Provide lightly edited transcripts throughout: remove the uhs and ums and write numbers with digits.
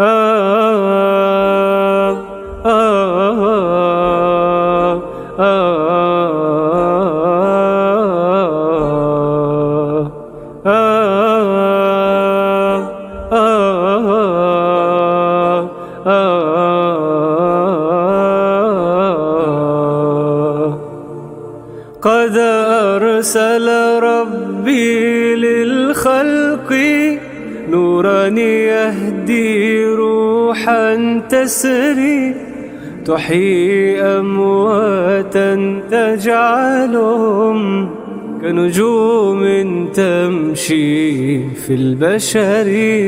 قد أرسل ربي للخلق نورا يهدي روحا تسري تحيي أمواتا تجعلهم كنجوم تمشي في البشر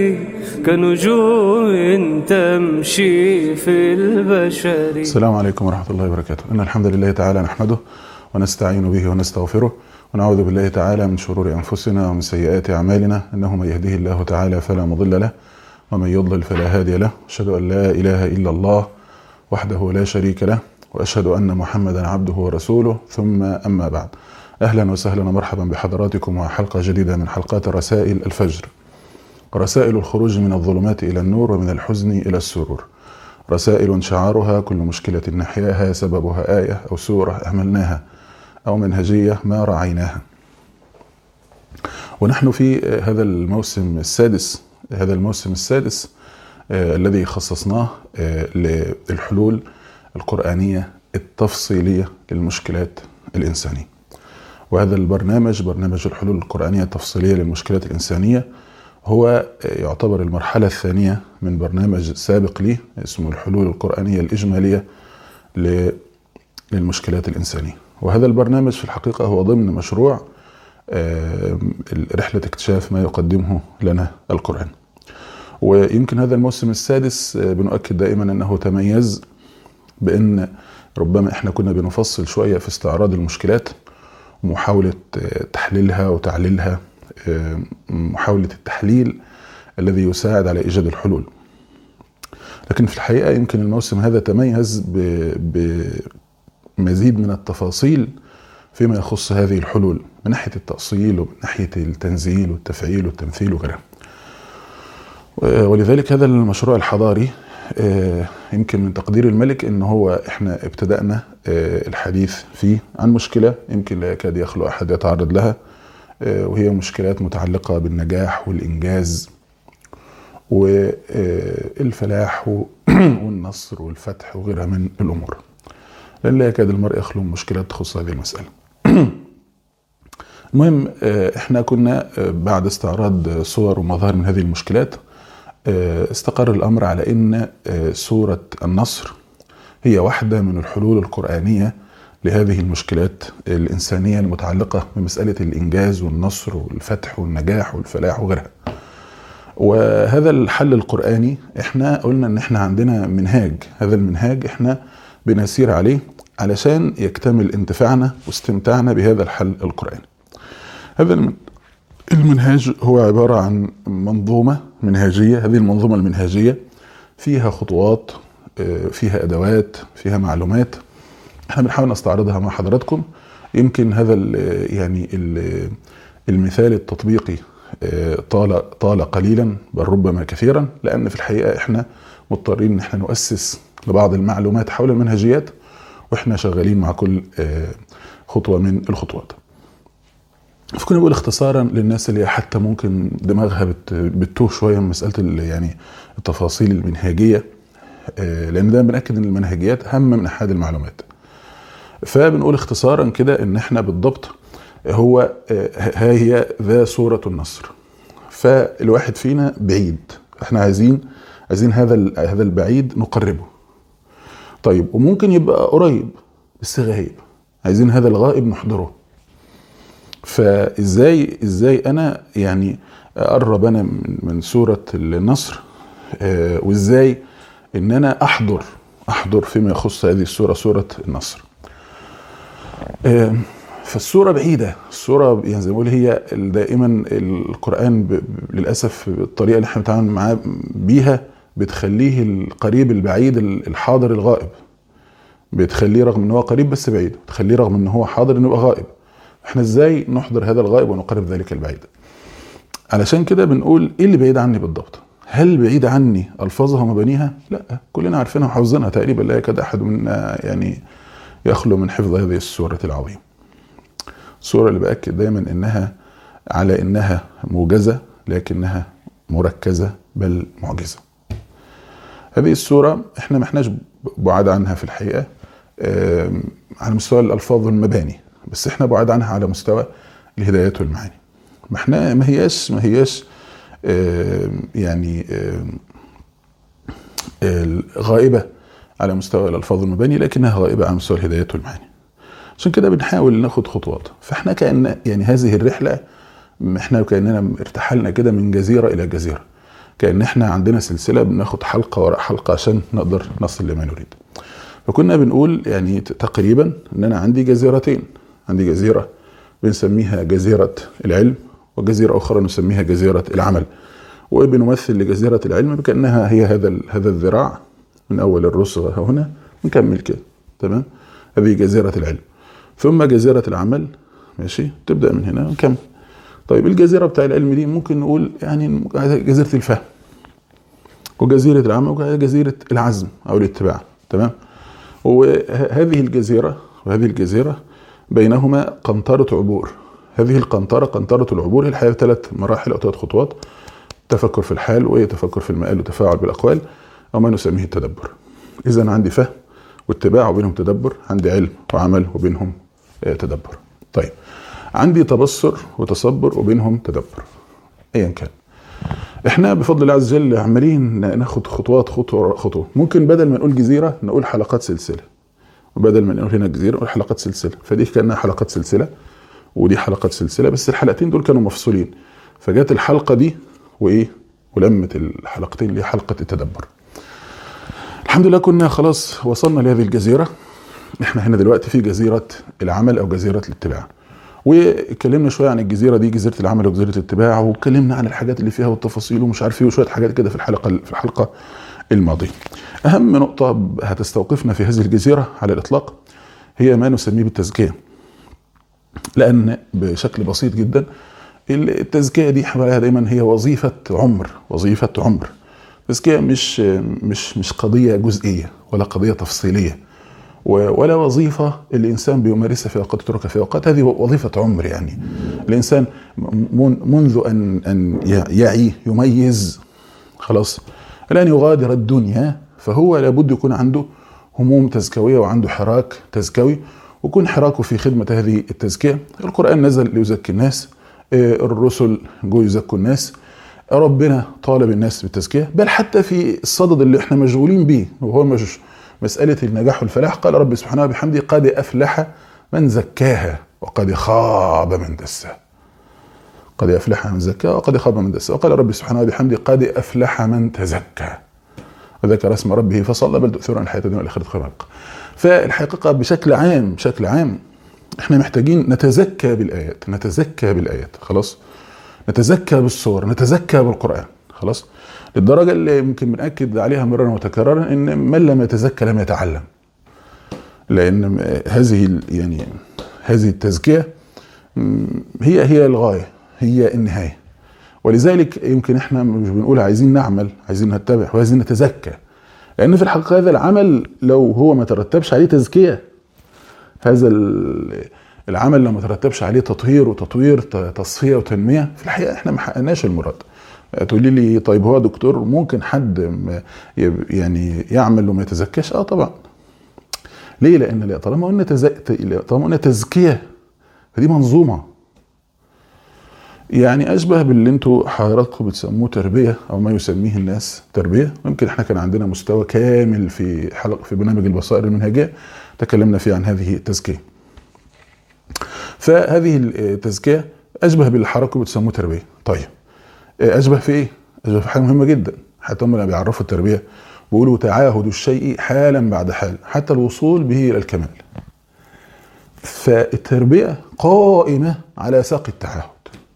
كنجوم تمشي في البشر. السلام عليكم ورحمة الله وبركاته. إن الحمد لله تعالى نحمده ونستعين به ونستغفره ونعوذ بالله تعالى من شرور أنفسنا ومن سيئات أعمالنا، إنه من يهده الله تعالى فلا مضل له ومن يضلل فلا هادي له. أشهد أن لا إله إلا الله وحده لا شريك له، وأشهد أن محمدا عبده ورسوله، ثم أما بعد. أهلا وسهلا ومرحبا بحضراتكم وحلقة جديدة من حلقات رسائل الفجر، رسائل الخروج من الظلمات إلى النور ومن الحزن إلى السرور، رسائل شعارها كل مشكلة نحياها سببها آية أو سورة أهملناها أو منهجية ما رعيناها. ونحن في هذا الموسم السادس الذي خصصناه للحلول القرآنية التفصيلية للمشكلات الإنسانية. وهذا البرنامج، برنامج الحلول القرآنية التفصيلية للمشكلات الإنسانية، هو يعتبر المرحلة الثانية من برنامج سابق لي اسمه الحلول القرآنية الإجمالية للمشكلات الإنسانية. وهذا البرنامج في الحقيقة هو ضمن مشروع رحلة اكتشاف ما يقدمه لنا القرآن. ويمكن هذا الموسم السادس بنؤكد دائما أنه تميز بأن ربما احنا كنا بنفصل شوية في استعراض المشكلات ومحاولة تحليلها وتعليلها، محاولة التحليل الذي يساعد على إيجاد الحلول. لكن في الحقيقة يمكن الموسم هذا تميز بمزيد من التفاصيل فيما يخص هذه الحلول من ناحية التأصيل ومن ناحية التنزيل والتفعيل والتمثيل وغيرها. ولذلك هذا المشروع الحضاري يمكن من تقدير الملك إن هو احنا ابتدأنا الحديث فيه عن مشكلة يمكن لا يكاد يخلو أحد يتعرض لها، وهي مشكلات متعلقة بالنجاح والإنجاز والفلاح والنصر والفتح وغيرها من الأمور، لأن لا يكاد المرء يخلو من مشكلات تخص هذه المسألة. المهم احنا كنا بعد استعراض صور ومظاهر من هذه المشكلات استقر الأمر على أن سورة النصر هي واحدة من الحلول القرآنية لهذه المشكلات الإنسانية المتعلقة بمسألة الإنجاز والنصر والفتح والنجاح والفلاح وغيرها. وهذا الحل القرآني احنا قلنا ان احنا عندنا منهاج، هذا المنهاج احنا بنسير عليه علشان يكتمل انتفاعنا واستمتاعنا بهذا الحل القرآني. هذا المنهاج هو عبارة عن منظومة منهجية. هذه المنظومة المنهجية فيها خطوات، فيها أدوات، فيها معلومات، احنا بنحاول نستعرضها مع حضراتكم. يمكن هذا يعني المثال التطبيقي طال قليلا بل ربما كثيرا، لأن في الحقيقة احنا مضطرين ان احنا نؤسس لبعض المعلومات حول المنهجيات واحنا شغالين مع كل خطوة من الخطوات. فكنا بقول اختصارا للناس اللي حتى ممكن دماغها بتوه شوية من مسألة يعني التفاصيل المنهجية، لأن ده بنأكد ان المنهجيات أهم من أحد المعلومات. فبنقول اختصارا كده ان احنا بالضبط هو هي ذا سورة النصر. فالواحد فينا بعيد، احنا عايزين هذا البعيد نقربه. طيب وممكن يبقى قريب بس غايب، عايزين هذا الغائب نحضره. فازاي انا يعني اقرب انا من سورة النصر، وازاي ان انا احضر فيما يخص هذه السورة، سورة النصر. فالسورة بعيدة، السورة يعني زي ما بقول هي دائما القرآن للأسف الطريقة اللي احنا بنتعامل معاه بيها بتخليه القريب البعيد الحاضر الغائب، بتخليه رغم ان هو قريب بس بعيد، بتخليه رغم ان هو حاضر انه يبقى غائب. احنا ازاي نحضر هذا الغائب ونقرب ذلك البعيد؟ علشان كده بنقول ايه اللي بعيد عني بالضبط؟ هل بعيد عني ألفاظها ومبانيها؟ لا، كلنا عارفينها وحافظينها تقريبا، لا يكاد أحد منا يعني يخلو من حفظ هذه السورة العظيمة. السورة اللي بأكد دايما إنها على إنها موجزة لكنها مركزة بل معجزة. هذه السورة احنا ما احناش بعاد عنها في الحقيقة على مستوى الألفاظ والمباني، بس احنا بعاد عنها على مستوى الهدايات والمعاني. ما هياش يعني غائبة على مستوى الألفاظ والمباني، لكنها غائبة على مستوى الهدايات والمعاني. عشان كده بنحاول ناخد خطوات. فاحنا كأن يعني هذه الرحلة احنا كأننا ارتحلنا كده من جزيرة إلى جزيرة، كأن احنا عندنا سلسلة بناخد حلقة وراء حلقة عشان نقدر نصل لما نريد. فكنا بنقول يعني تقريبا ان انا عندي جزيرتين، عندي جزيرة بنسميها جزيرة العلم، وجزيرة أخرى نسميها جزيرة العمل، وبنمثل لجزيرة العلم بكأنها هي هذا الذراع من أول الرسغ هنا نكمل كده، تمام؟ هذه جزيرة العلم. ثم جزيرة العمل، ماشي، تبدأ من هنا ونكمل. طيب الجزيرة بتاع العلم دي ممكن نقول يعني جزيرة الفهم، وجزيرة العمل وجزيرة العزم أو الاتباع، تمام؟ وهذه الجزيرة وهذه الجزيرة بينهما قنطرة عبور. هذه القنطرة، قنطرة العبور، هي الحياة 3 مراحل أو 3 خطوات: تفكر في الحال، وتفكر في المآل، وتفاعل بالأقوال، أو ما نسميه التدبر. إذن عندي فهم واتباع وبينهم تدبر، عندي علم وعمل وبينهم تدبر. طيب عندي تبصر وتصبر وبينهم تدبر. أيا كان، احنا بفضل الله عز وجل عمالين ناخد خطوات خطوة. ممكن بدل ما نقول جزيرة نقول حلقات سلسلة، وبدل ما نقول هنا جزيرة نقول حلقات سلسلة. فدي كأنها حلقات سلسلة ودي حلقات سلسلة، بس الحلقتين دول كانوا مفصولين، فجات الحلقة دي ولمت الحلقتين اللي هي حلقة التدبر. الحمد لله كنا خلاص وصلنا لهذه الجزيرة. احنا هنا دلوقتي في جزيرة العمل او جزيرة الاتباع، واتكلمنا شوية عن الجزيرة دي، جزيرة العمل وجزيرة الاتباع، واتكلمنا عن الحاجات اللي فيها والتفاصيل ومش عارف ايه وشوية حاجات كده في الحلقة الماضية. اهم نقطة هتستوقفنا في هذه الجزيرة على الاطلاق هي ما نسميه بالتزكية، لان بشكل بسيط جدا التزكية دي حواليها دايما هي وظيفة عمر. التزكية مش قضية جزئية ولا قضية تفصيلية ولا وظيفة الإنسان بيمارسها في أوقات تتركها في أوقات. هذه وظيفة عمر. يعني الإنسان منذ أن يعي يميز خلاص الآن يغادر الدنيا، فهو لابد يكون عنده هموم تزكوية وعنده حراك تزكوي، ويكون حراكه في خدمة هذه التزكية. القرآن نزل ليزكي الناس، الرسل جو يزكوا الناس، ربنا طالب الناس بالتزكية، بل حتى في الصدد اللي احنا مشغولين به وهو مش مسألة النجاح والفلاح، قال رب سبحانه وبحمده قد أفلح من زكاها وقد خاب من دساها. قد أفلح من زكاها وقد خاب من دساها. وقال رب سبحانه وبحمده قد أفلح من تزكى وذكر اسم ربه فصلى بل تؤثرون الحياة الدنيا والآخرة خير وأبقى. فالحقيقة بشكل عام احنا محتاجين نتزكى بالآيات خلاص، نتزكى بالصور، نتزكى بالقرآن خلاص، للدرجة اللي ممكن بنأكد عليها مرارا وتكرارا ان من لم يتزكى لم يتعلم. لان هذه التزكية هي الغاية، هي النهاية. ولذلك يمكن احنا مش بنقول عايزين نعمل، عايزين نتبع وعايزين نتزكى، لان في الحقيقة هذا العمل لو هو ما ترتبش عليه تزكية، هذا العمل لو ما ترتبش عليه تطوير تصفية وتنمية، في الحقيقة احنا ما حققناش المراد. تقولي لي طيب هو دكتور ممكن حد يعني يعمل وما يتزكاش؟ طبعا. ليه؟ لان طالما قلنا تزكية فدي منظومة، يعني اشبه باللي انتوا حضراتكم بتسموه تربية او ما يسميه الناس تربية. ممكن احنا كان عندنا مستوى كامل في برنامج البصائر المنهجية تكلمنا فيه عن هذه التزكية. فهذه التزكية اشبه باللي حضراتكم بتسموه تربية. طيب اشبه في ايه؟ اشبه في حاجة مهمة جدا، حتى هم اللي بيعرفوا التربية بيقولوا تعاهد الشيء حالا بعد حال حتى الوصول به الى الكمال. فالتربية قائمة على ساق التعاهد،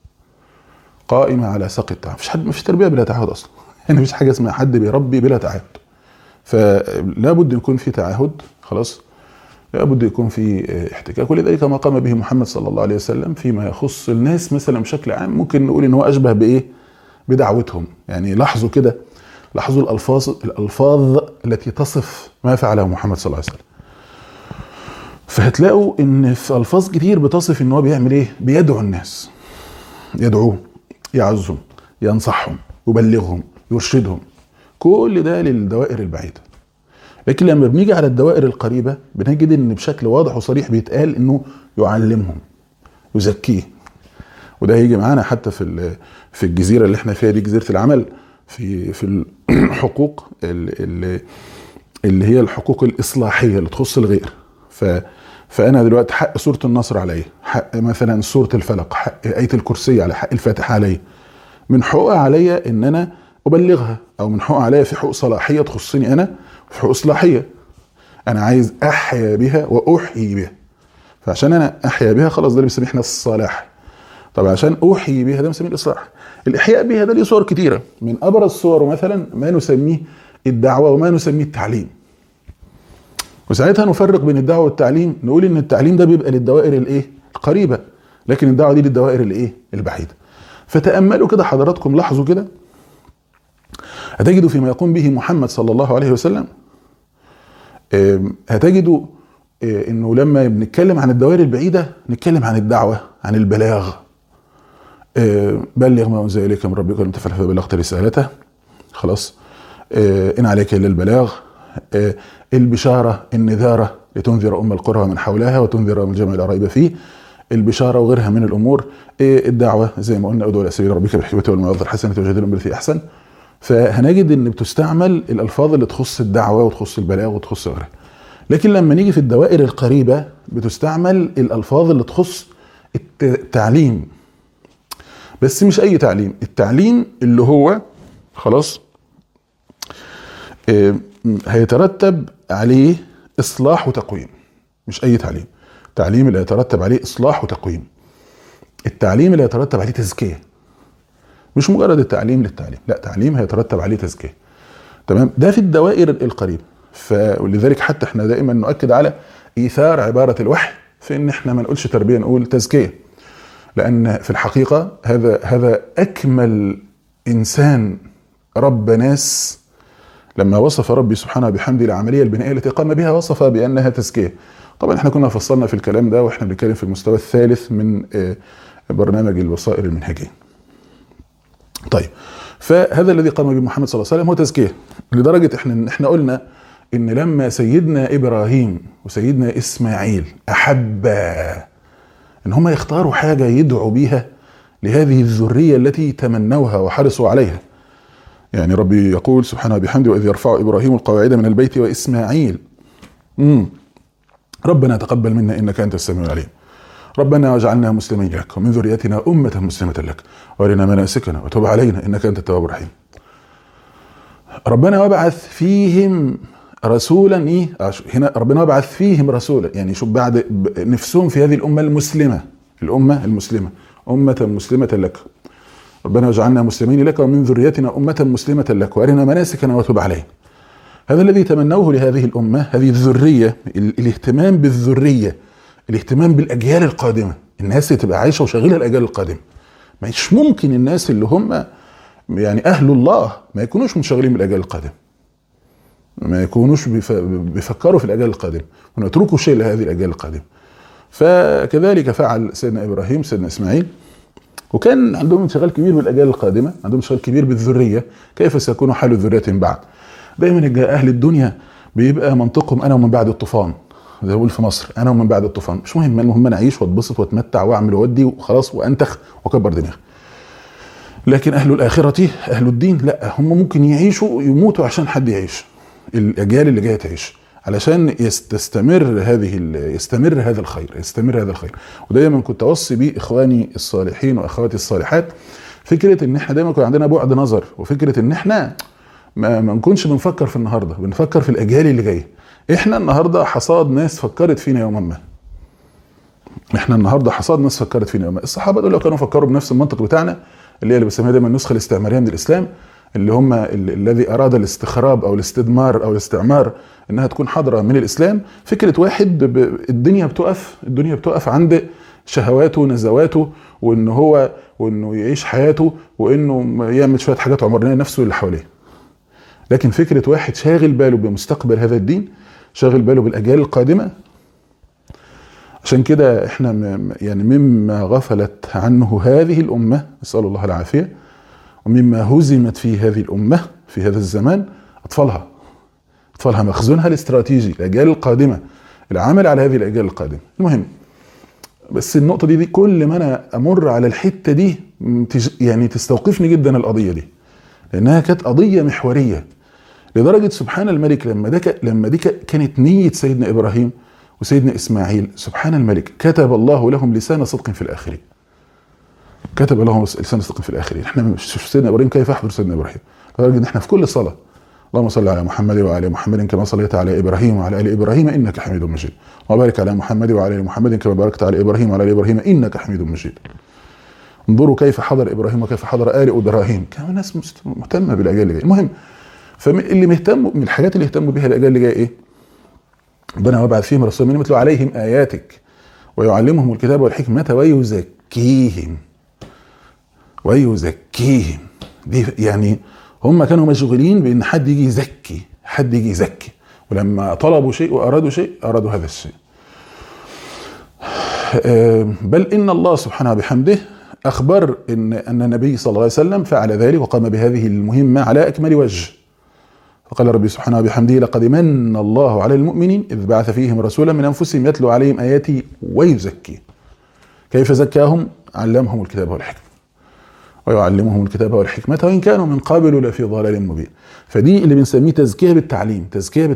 مفيش تربية بلا تعاهد اصلا، يعني مفيش حاجة اسمها حد بيربي بلا تعاهد. فلا بد يكون في تعاهد خلاص، لا بد يكون في احتكاك. ولذلك ما قام به محمد صلى الله عليه وسلم فيما يخص الناس مثلا بشكل عام ممكن نقول ان هو اشبه بايه؟ بدعوتهم. يعني لاحظوا كده لاحظوا الألفاظ التي تصف ما فعله محمد صلى الله عليه وسلم. فهتلاقوا ان في ألفاظ كتير بتصف ان هو بيعمل ايه؟ بيدعو الناس، يدعوهم، يعزهم، ينصحهم، يبلغهم، يرشدهم، كل ده للدوائر البعيدة. لكن لما بنيجي على الدوائر القريبة بنجد ان بشكل واضح وصريح بيتقال انه يعلمهم، يزكيه. وده هيجي معانا حتى في الجزيرة اللي احنا فيها دي، جزيرة العمل، في الحقوق اللي هي الحقوق الإصلاحية اللي تخص الغير. فأنا دلوقتي حق سورة النصر علي، حق مثلا سورة الفلق، حق آية الكرسي علي، حق الفاتحة علي، من حقوق عليا ان انا ابلغها، او من حقوق عليا في حقوق صلاحية تخصني انا، في حقوق اصلاحية انا عايز احيا بها واحيي بها. فعشان انا احيا بها خلاص ده اللي بنسميه احنا الصلاح. طب عشان احيي بها ده بنسميه الاصلاح. الاحياء بها ده ليه صور كتيرة، من ابرز صوره مثلا ما نسميه الدعوة وما نسميه التعليم. وساعتها نفرق بين الدعوة والتعليم، نقول ان التعليم ده بيبقى للدوائر الايه؟ القريبة، لكن الدعوة دي للدوائر الايه؟ البعيدة. فتأملوا كده حضراتكم، لاحظوا كده، هتجدوا فيما يقوم به محمد صلى الله عليه وسلم، هتجدوا انه لما بنتكلم عن الدوائر البعيدة نتكلم عن الدعوة، عن البلاغ، بلغ ما أنزل إليك من ربك ولم تفعل فبلغت رسالته، خلاص، إن عليك إلا البلاغ، البشارة، النذارة لتنذر أم القرى ومن حولها وتنذر من الجمع لا ريب فيه، البشارة وغيرها من الأمور، الدعوة زي ما قلنا ادعو إلى سبيل ربك بالحكمة والموعظة الحسنة وجادلهم بالتي أحسن. فهنجد إن بتستعمل الألفاظ اللي تخص الدعوة وتخص البلاغ وتخص غيرها. لكن لما نيجي في الدوائر القريبة بتستعمل الألفاظ اللي تخص التعليم، بس مش أي تعليم، التعليم اللي هو خلاص هيترتب عليه إصلاح وتقويم، مش أي تعليم. التعليم اللي هيترتب عليه إصلاح وتقويم، التعليم اللي هيترتب عليه تزكية، مش مجرد التعليم للتعليم، لا، تعليم هيترتب عليه تزكية. تمام؟ ده في الدوائر القريبة. ولذلك حتى احنا دائما نؤكد على إيثار عبارة الوحي في إن احنا ما نقولش تربية، نقول تزكية، لأن في الحقيقة هذا أكمل إنسان رب ناس. لما وصف ربي سبحانه بحمده العملية البنائية التي قام بها وصف بأنها تزكية. طبعا احنا كنا فصلنا في الكلام ده واحنا بنتكلم في المستوى الثالث من برنامج البصائر المنهجية. طيب، فهذا الذي قام به محمد صلى الله عليه وسلم هو تزكية، لدرجة احنا قلنا ان لما سيدنا إبراهيم وسيدنا إسماعيل أحبا ان هم يختاروا حاجة يدعوا بيها لهذه الذرية التي تمنوها وحرصوا عليها. يعني ربي يقول سبحانه بحمده وإذ يرفع إبراهيم القواعد من البيت وإسماعيل ربنا تقبل منا إنك أنت السميع العليم ربنا واجعلنا مسلمين لك ومن ذريتنا أمة مسلمة لك وارنا مناسكنا وتب علينا إنك أنت التواب الرحيم. ربنا وبعث فيهم رسولا، ايه هنا؟ ربنا وبعث فيهم رسولا، يعني شوف بعد نفسهم في هذه الأمة المسلمة، الأمة المسلمة، أمة مسلمة لك، ربنا واجعلنا مسلمين لك ومن ذريتنا أمة مسلمة لك وارنا مناسكنا وتب علينا. هذا الذي تمنوه لهذه الأمة، هذه الذرية، الاهتمام بالذرية، الاهتمام بالأجيال القادمة، الناس اللي تبقى عايشة وشغيلة الأجيال القادمة. مش ممكن الناس اللي هم يعني أهل الله ما يكونوش منشغلين بالأجيال القادمة، ما يكونوش بيفكروا في الأجيال القادمة ونتركوا شيء لهذه الأجيال القادمة. فكذلك فعل سيدنا إبراهيم سيدنا إسماعيل، وكان عندهم انشغال كبير بالأجيال القادمة، عندهم انشغال كبير بالذرية، كيف سيكون حال الذرية بعد. دايما أهل الدنيا بيبقى منطقهم أنا ومن بعد الطوفان، زي ما بقول في مصر أنا ومن بعد الطوفان، مش مهم، المهم أنا أعيش وأتبسط وأتمتع وأعمل وأودي وخلاص وأنتخ وأكبر دماغي. لكن أهل الآخرة أهل الدين لا، هم ممكن يعيشوا يموتوا عشان حد يعيش، الأجيال اللي جاية تعيش، علشان يستمر هذا الخير. ودايما كنت أوصي بيه إخواني الصالحين وأخواتي الصالحات فكرة إن إحنا دايما يكون عندنا بعد نظر، وفكرة إن إحنا ما نكونش بنفكر في النهاردة، بنفكر في الأجيال اللي جاية. إحنا النهاردة حصاد ناس فكرت فينا يوما ما، الصحابة دول لو كانوا فكروا بنفس المنطق بتاعنا اللي بسميها دايما النسخة الاستعمارية من الإسلام، اللي هم الذي أراد الاستخراب أو الاستدمار أو الاستعمار إنها تكون حضرة من الإسلام. فكرة واحد الدنيا بتقف عند شهواته ونزواته، وإنه يعيش حياته، وإنه يعمل شوية حاجات عمرانية نفسه اللي حواليه. لكن فكرة واحد شاغل باله بمستقبل هذا الدين، شاغل باله بالأجيال القادمة. عشان كده احنا يعني مما غفلت عنه هذه الأمة، نسأل الله العافية، ومما هزمت فيه هذه الأمة في هذا الزمان أطفالها مخزونها الاستراتيجي، الأجيال القادمة، العمل على هذه الأجيال القادمة. المهم، بس النقطة دي كل ما أنا أمر على الحتة دي يعني تستوقفني جدا القضية دي، لأنها كانت قضية محورية لدرجة سبحان الملك لما دي كانت نية سيدنا إبراهيم وسيدنا إسماعيل. سبحان الملك، كتب الله لهم لسان صدق في الآخرين. كتب لهم لسان صدق في الآخرين. احنا مش سيدنا إبراهيم كيف يحضر سيدنا إبراهيم، لدرجة إن احنا في كل صلاة اللهم صل على محمد وعلى محمد كما صليت على إبراهيم وعلى آل إبراهيم إنك حميد مجيد، وبارك على محمد وعلى آل محمد كما باركت على إبراهيم وعلى آل إبراهيم إنك حميد مجيد. انظروا كيف حضر إبراهيم وكيف حضر آل إبراهيم. كانوا ناس مهتمة بالأجيال اللي جاية. المهم، فاللي مهتم من الحاجات اللي يهتموا بها الأجيال اللي جاية إيه؟ ربنا وبعث فيهم رسولا منهم يتلو عليهم آياتك ويعلمهم الكتاب والحكمة ويزكيهم. دي يعني هم كانوا مشغولين بأن حد يجي يزكي، ولما طلبوا شيء وأرادوا شيء أرادوا هذا الشيء. بل إن الله سبحانه بحمده أخبر أن النبي صلى الله عليه وسلم فعل ذلك وقام بهذه المهمة على أكمل وجه. فقال ربي سبحانه بحمده لقد من الله على المؤمنين إذ بعث فيهم رسولا من أنفسهم يتلو عليهم آياتي ويزكي. كيف زكاهم؟ علمهم الكتاب والحكمة ويعلمهم الكتاب والحكمة وإن كانوا من قبل لفي ضلال مبين. فدي اللي بنسميه تزكية بالتعليم.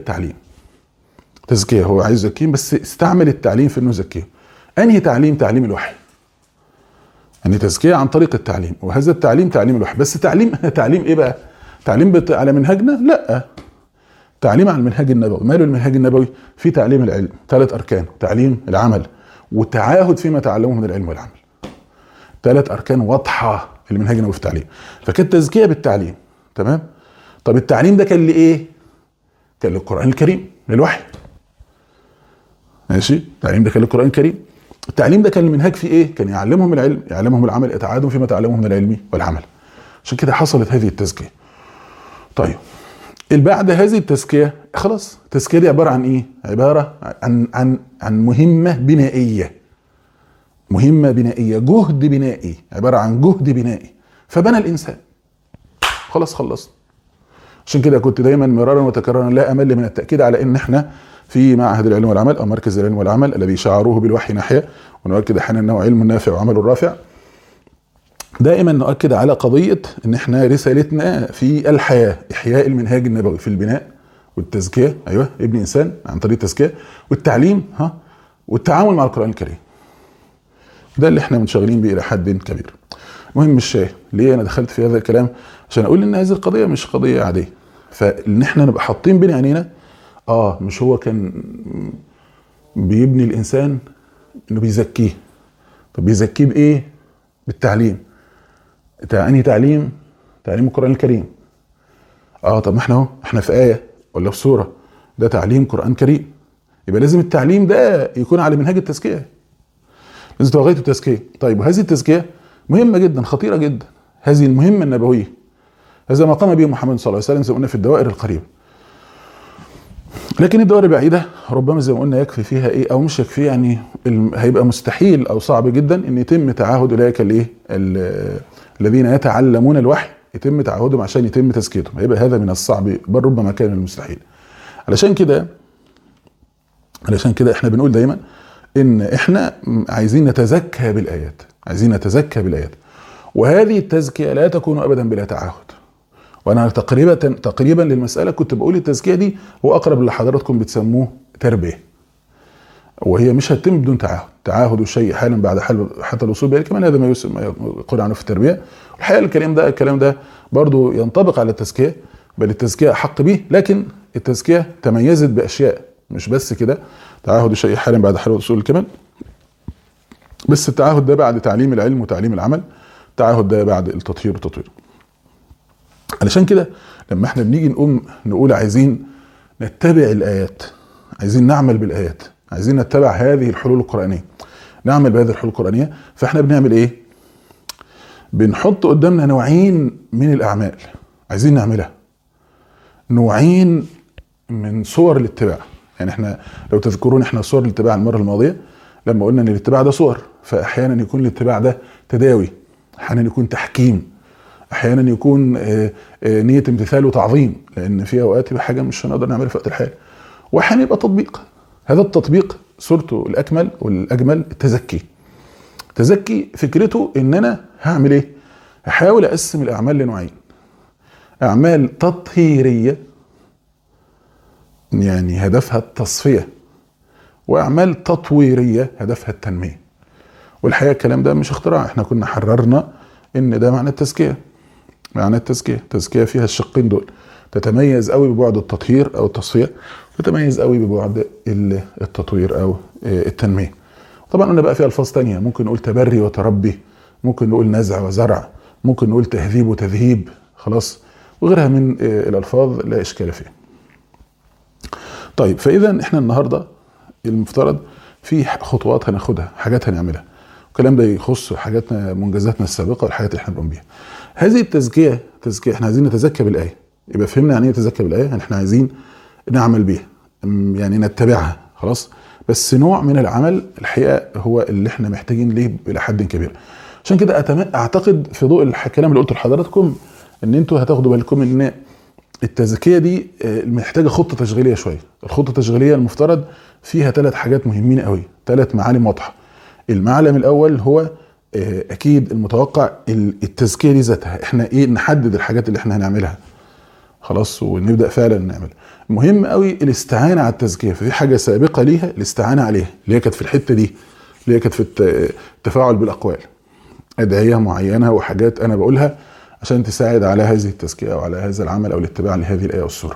تزكية هو عايز يزكيهم بس استعمل التعليم في انه يزكيه. انهي تعليم؟ تعليم الوحي. يعني تزكية عن طريق التعليم، وهذا التعليم تعليم الوحي. بس تعليم ايه بقى؟ تعليم على منهجنا؟ لا، تعليم على المنهج النبوي. ماله المنهج النبوي؟ في تعليم العلم 3 أركان: تعليم العمل والتعاهد فيما تعلمه من العلم والعمل. 3 أركان واضحة في المنهج النبوي في التعليم. فكانت تزكية بالتعليم. تمام. طب التعليم ده كان لإيه؟ كان للقرآن الكريم، للوحي. ماشي. التعليم ده كان للقرآن الكريم. التعليم ده كان المنهج في ايه؟ كان يعلمهم العلم، يعلمهم العمل، يتعاهدوا فيما تعلمه من العلم والعمل. عشان كده حصلت هذه التزكية. طيب، بعد هذه التزكية خلاص، التزكية دي عبارة عن ايه؟ عبارة عن مهمة بنائية. جهد بنائي، عبارة عن جهد بنائي. فبنى الإنسان. خلاص خلصنا. عشان كده كنت دايما مرارا وتكرارا لا أمل من التأكيد على ان احنا في معهد العلم والعمل او مركز العلم والعمل الذي شعروه بالوحي ناحية، ونؤكد احيانا انه علم نافع وعمل رافع. دائما نؤكد على قضية ان احنا رسالتنا في الحياة احياء المنهاج النبوي في البناء والتزكية. ايوه، ابن انسان عن طريق التزكية والتعليم والتعامل مع القرآن الكريم. ده اللي احنا منشغلين به الى حد كبير. المهم الشاهد ليه انا دخلت في هذا الكلام؟ عشان اقول ان هذه القضية مش قضية عادية. فان احنا نبقى حاطين بين عينينا مش هو كان بيبني الانسان انه بيزكيه. طب بيزكيه بايه؟ بالتعليم. انهي تعليم؟ تعليم القرآن الكريم. طب احنا في آية ولا في سورة ده تعليم قرآن كريم، يبقى لازم التعليم ده يكون على منهج التزكية، لازم تبقى غاية التزكية. طيب، وهذه التزكية مهمة جدا، خطيرة جدا. هذه المهمة النبوية، هذا ما قام به محمد صلى الله عليه وسلم زي ما قلنا في الدوائر القريبة. لكن الدوائر البعيدة ربما زي ما قلنا يكفي فيها ايه او مش يكفي، يعني هيبقى مستحيل او صعب جدا ان يتم تعاهد اولئك الذين يتعلمون الوحي، يتم تعاهدهم عشان يتم تزكيتهم. هيبقى هذا من الصعب، بل ربما كان من المستحيل. علشان كده احنا بنقول دايما ان احنا عايزين نتزكى بالآيات، وهذه التزكية لا تكون ابدا بلا تعاهد. وانا تقريبا للمسألة كنت بقول التزكية دي هو اقرب اللي حضراتكم بتسموه تربية، وهي مش هتتم بدون تعاهد الشيء حالا بعد حال حتى الوصول بها كمان. هذا ما يقول عنه في التربية. الحقيقة الكلام ده برضو ينطبق على التزكية، بل التزكية أحق به. لكن التزكية تميزت بأشياء، مش بس كده تعاهد الشيء حالا بعد حال الوصول كمان، بس التعاهد ده بعد تعليم العلم وتعليم العمل، التعاهد ده بعد التطهير والتطوير. علشان كده لما احنا بنيجي نقول عايزين نتبع الآيات، عايزين نعمل بالآيات، عايزين نتبع هذه الحلول القرآنية، نعمل بهذه الحلول القرآنية، فاحنا بنعمل ايه؟ بنحط قدامنا نوعين من الأعمال عايزين نوعين من صور الاتباع. يعني احنا لو تذكرون احنا صور الاتباع المرة الماضية لما قلنا ان الاتباع ده صور، فاحيانا يكون الاتباع ده تداوي، احيانا يكون تحكيم، احيانا يكون نية امتثال وتعظيم، لان في اوقات يبقى حاجة مش هنقدر نعملها في وقت الحال، واحيانا يبقى تطبيق. هذا التطبيق صورته الاكمل والاجمل التزكي. تزكي فكرته ان انا هعمل ايه؟ هحاول اقسم الاعمال لنوعين: اعمال تطهيرية يعني هدفها التصفية، واعمال تطويرية هدفها التنمية. والحقيقة الكلام ده مش اختراع، احنا كنا حررنا ان ده معنى التزكية. معنى التزكية فيها الشقين دول، تتميز قوي ببعد التطهير او التصفية، تتميز قوي ببعد التطوير او التنمية. طبعا قلنا بقى في الفاظ تانية، ممكن نقول تبري وتربي، ممكن نقول نزع وزرع، ممكن نقول تهذيب وتذهيب، خلاص، وغيرها من الالفاظ لا اشكال فيها. طيب، فاذا احنا النهارده المفترض في خطوات هناخدها، حاجات هنعملها، الكلام ده يخص حاجاتنا، منجزاتنا السابقه والحاجات اللي احنا بنقوم بيها. هذه التزكيه احنا عايزين نتزكى بالايه. يبقى فهمنا يعني ايه نتزكى بالايه؟ يعني احنا عايزين نعمل بيها، يعني نتبعها، خلاص. بس نوع من العمل الحقيقه هو اللي احنا محتاجين ليه الى حد كبير. عشان كده اعتقد في ضوء الكلام اللي قلته لحضراتكم ان انتوا هتاخدوا بالكم ان التزكيه دي محتاجه خطه تشغيليه شويه. الخطه التشغيليه المفترض فيها 3 حاجات مهمين قوي، 3 معالم واضحه. المعلم الاول هو اكيد المتوقع التزكيه دي ذاتها، احنا ايه، نحدد الحاجات اللي احنا هنعملها، خلاص، ونبدا فعلا نعمل. مهم قوي الاستعانه على التزكيه، ففي حاجه سابقه ليها الاستعانه عليها، اللي هي كانت في الحته دي، اللي هي كانت في التفاعل بالاقوال، ادعيه معينه وحاجات انا بقولها عشان تساعد على هذه التزكيه او على هذا العمل او الاتباع لهذه الايه والسوره.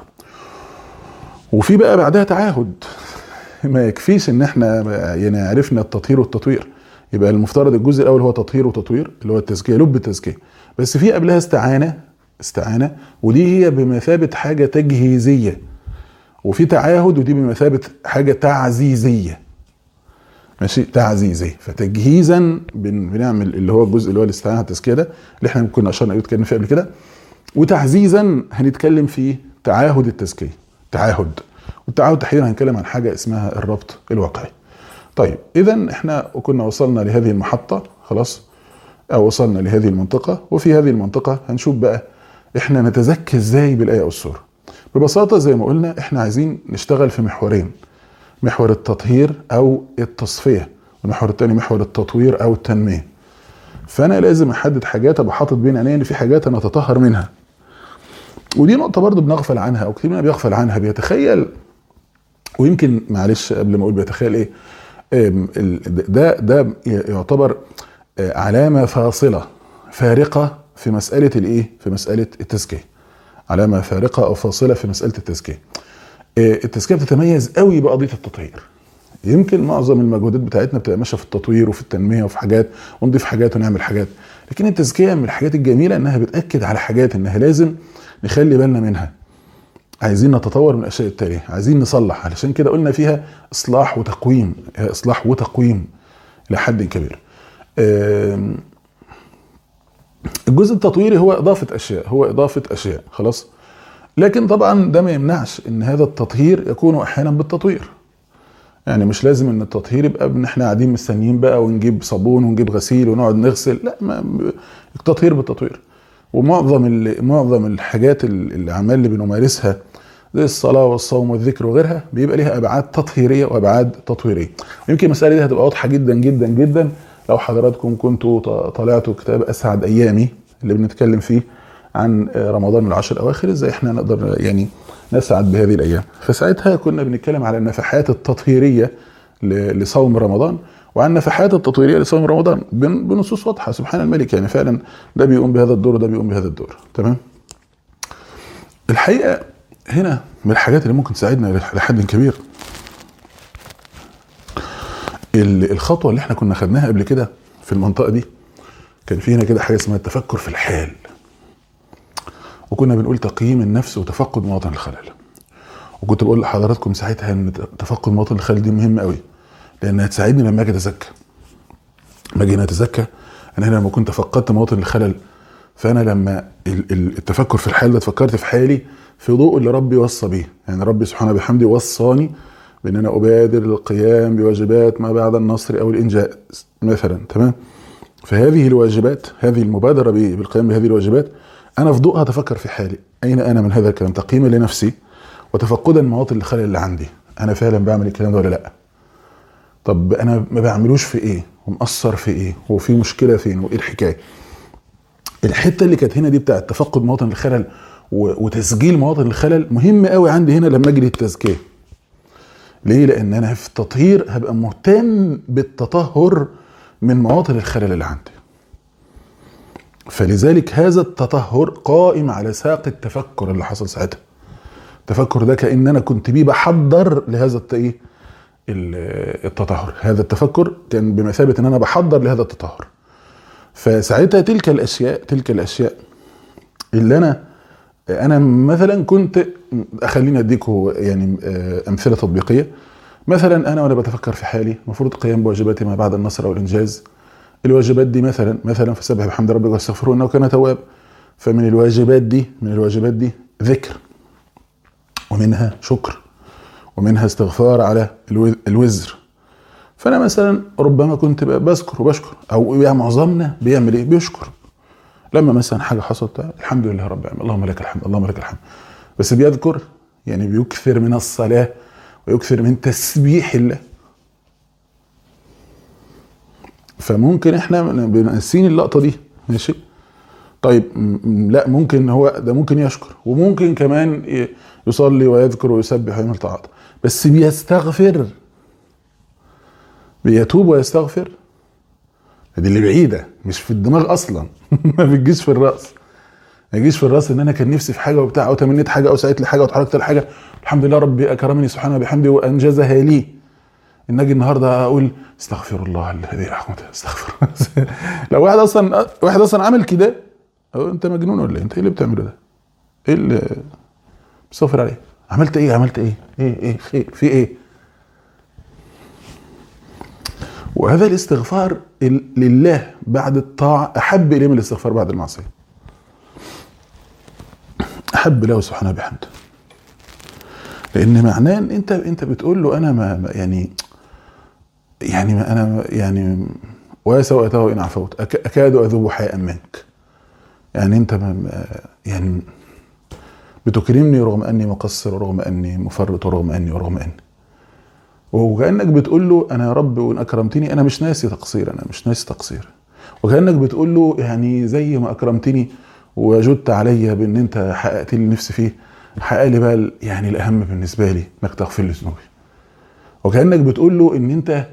وفي بقى بعدها تعاهد. ما يكفيش ان احنا يعني عرفنا التطهير والتطوير، يبقى المفترض الجزء الاول هو تطهير وتطوير اللي هو التزكيه، لب التزكيه، بس في قبلها استعانه، ودي هي بمثابه حاجه تجهيزيه، وفي تعاهد ودي بمثابه حاجه تعزيزيه، ماشي، تعزيزيه. فتجهيزا بنعمل اللي هو الجزء اللي هو الاستعانه على التزكيه ده اللي احنا كنا اشرنا اليه اتكلمنا فيه قبل كده، وتعزيزا هنتكلم فيه تعاهد التزكيه، والتعاهد تحديدا هنتكلم عن حاجه اسمها الربط الواقعي. طيب، اذا احنا كنا وصلنا لهذه المحطه، خلاص، او وصلنا لهذه المنطقه، وفي هذه المنطقه هنشوف بقى احنا نتزكى ازاي بالايه والسوره. ببساطه زي ما قلنا احنا عايزين نشتغل في محورين: محور التطهير او التصفيه، والمحور الثاني محور التطوير او التنميه. فانا لازم احدد حاجات ابقى حاطط بين عيني ان في حاجات انا اتطهر منها. ودي نقطه برضو بنغفل عنها، او كتير مننا بيغفل عنها، بيتخيل، ويمكن معلش قبل ما اقول بيتخيل ايه، ده يعتبر علامه فاصله فارقه في مساله الايه، في مساله التزكيه. علامه فارقه او فاصله في مساله التزكيه. التزكيه بتتميز قوي بقضيه التطهير. يمكن معظم المجهودات بتاعتنا بتبقى ماشيه في التطوير وفي التنميه وفي حاجات، ونضيف حاجات ونعمل حاجات، لكن التزكيه من الحاجات الجميله انها بتاكد على حاجات انها لازم نخلي بالنا منها. عايزين نتطور من الاشياء التاليه، عايزين نصلح، علشان كده قلنا فيها اصلاح وتقويم، اصلاح وتقويم لحد كبير. الجزء التطويري هو اضافه اشياء، خلاص، لكن طبعا ده ما يمنعش ان هذا التطهير يكون احيانا بالتطوير. يعني مش لازم ان التطهير يبقى ان احنا قاعدين مستنيين بقى ونجيب صابون ونجيب غسيل ونقعد نغسل، لا، التطهير بالتطوير. ومعظم الحاجات الاعمال اللي بنمارسها زي الصلاه والصوم والذكر وغيرها بيبقى ليها ابعاد تطهيريه وابعاد تطويريه. يمكن المساله دي هتبقى واضحه جدا جدا جدا لو حضراتكم كنتوا طلعتوا كتاب اسعد ايامي اللي بنتكلم فيه عن رمضان العشر الاواخر، ازاي احنا نقدر يعني نسعد بهذه الايام. فساعتها كنا بنتكلم على النفحات التطهيريه لصوم رمضان، وعن النفحات التطويريه لصوم رمضان بنصوص واضحه. سبحان الملك، يعني فعلا ده بيقوم بهذا الدور وده بيقوم بهذا الدور. تمام. الحقيقه هنا من الحاجات اللي ممكن تساعدنا لحد كبير الخطوه اللي احنا كنا خدناها قبل كده في المنطقه دي. كان في هنا كده حاجه اسمها التفكر في الحال، وكنا بنقول تقييم النفس وتفقد مواطن الخلل. وكنت بقول لحضراتكم ساعتها ان تفقد مواطن الخلل دي مهم قوي، لانها تساعدني لما اجي اتزكى. لما اجي اتزكى انا هنا لما كنت فقدت مواطن الخلل فانا لما التفكر في الحال ده تفكرت في حالي في ضوء اللي ربي وصى بيه. يعني ربي سبحانه بحمده وصاني بان انا ابادر القيام بواجبات ما بعد النصر او الانجاز مثلا، تمام؟ فهذه الواجبات، هذه المبادره بالقيام بهذه الواجبات، انا في ضوءها اتفكر في حالي، اين انا من هذا الكلام، تقييما لنفسي وتفقدا مواطن الخلل اللي عندي. انا فعلا بعمل الكلام ده ولا لا؟ طب انا ما بعملوش في ايه، ومقصر في ايه، وفي مشكله فين، وايه الحكايه؟ الحته اللي كانت هنا دي بتاعه تفقد مواطن الخلل وتسجيل مواطن الخلل مهم قوي عندي هنا لما اجي للتزكيه. ليه؟ لان انا في التطهير هبقى مهتم بالتطهر من مواطن الخلل اللي عندي. فلذلك هذا التطهر قائم على ساق التفكر اللي حصل ساعتها. التفكر ده كأن انا كنت بيه بحضر لهذا التطهر. هذا التفكر كان بمثابة ان انا بحضر لهذا التطهر. فساعتها تلك الاشياء اللي انا مثلا كنت، خليني اديكم يعني امثله تطبيقيه. مثلا انا وانا بتفكر في حالي المفروض القيام بواجباتي ما بعد النصر او الانجاز. الواجبات دي مثلا فسبح بحمد ربك واستغفره انه كان تواب. فمن الواجبات دي ذكر، ومنها شكر، ومنها استغفار على الوزر. فانا مثلا ربما كنت بذكر وبشكر، او يعني معظمنا بيعمل ايه؟ بيشكر. لما مثلا حاجه حصلت الحمد لله رب العالمين، اللهم لك الحمد، اللهم لك الحمد. بس بيذكر، يعني بيكثر من الصلاه ويكثر من تسبيح الله. فممكن احنا بنقسين اللقطه دي، ماشي؟ طيب لا، ممكن هو ده ممكن يشكر، وممكن كمان يصلي ويذكر ويسبح ويعمل طاعات، بس بيستغفر، بيتوب ويستغفر. دي اللي بعيده، مش في الدماغ اصلا. ما بتجيش في الراس، ما يجيش في الراس ان انا كان نفسي في حاجه وبتاع، او تمنيت حاجه، او سعيت لحاجه، واتحركت لحاجه، الحمد لله ربي اكرمني سبحانه بحمده وانجزها لي. ان اجي النهارده اقول استغفر الله الذي رحمته، استغفر. لو واحد اصلا عامل كده، انت مجنون ولا انت ايه اللي بتعمله ده؟ ايه اللي بتستغفر عليه؟ عملت ايه؟ ايه في ايه؟ وهذا الاستغفار لله بعد الطاعه احب اليه من الاستغفار بعد المعصيه. احب له سبحانه بحمده، لان معناه ان انت بتقول له انا ما انا وسوءته ان عفوت اكاد اذوب حياء منك. يعني انت يعني بتكرمني رغم اني مقصر، ورغم اني مفرط، ورغم اني وكأنك بتقول له انا يا رب وان اكرمتني انا مش ناسي تقصير، وكأنك بتقول له يعني زي ما اكرمتني وجدت علي بان انت حققت لي نفسي فيه، حقق لي بقى يعني الاهم بالنسبه لي انك تغفر لي ذنوبي. وكأنك بتقول له ان انت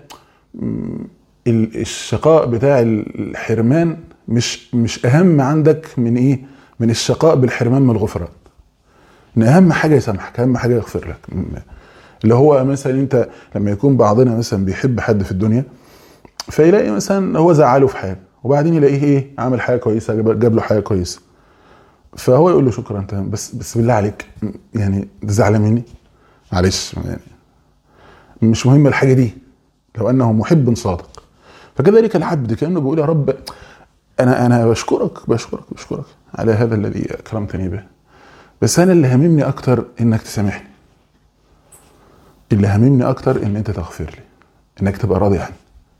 الشقاء بتاع الحرمان مش اهم عندك من ايه؟ من الشقاء بالحرمان من الغفران. ان اهم حاجه يسامحك، اهم حاجه يغفر لك. اللي هو مثلا انت لما يكون بعضنا مثلا بيحب حد في الدنيا، فيلاقي مثلا هو زعله في حاجه، وبعدين يلاقيه ايه؟ عمل حاجه كويسه، جاب له حاجه كويسه، فهو يقول له شكرا انت، بس بالله عليك يعني زعل مني، معلش، يعني مش مهم الحاجه دي لو انه محب صادق. فكذلك العبد كانه بيقول يا رب انا بشكرك على هذا الذي اكرمتني به، بس انا اللي هممني اكتر انك تسامحني، اللي هممني اكتر ان انت تغفر لي، انك تبقى راضي عني.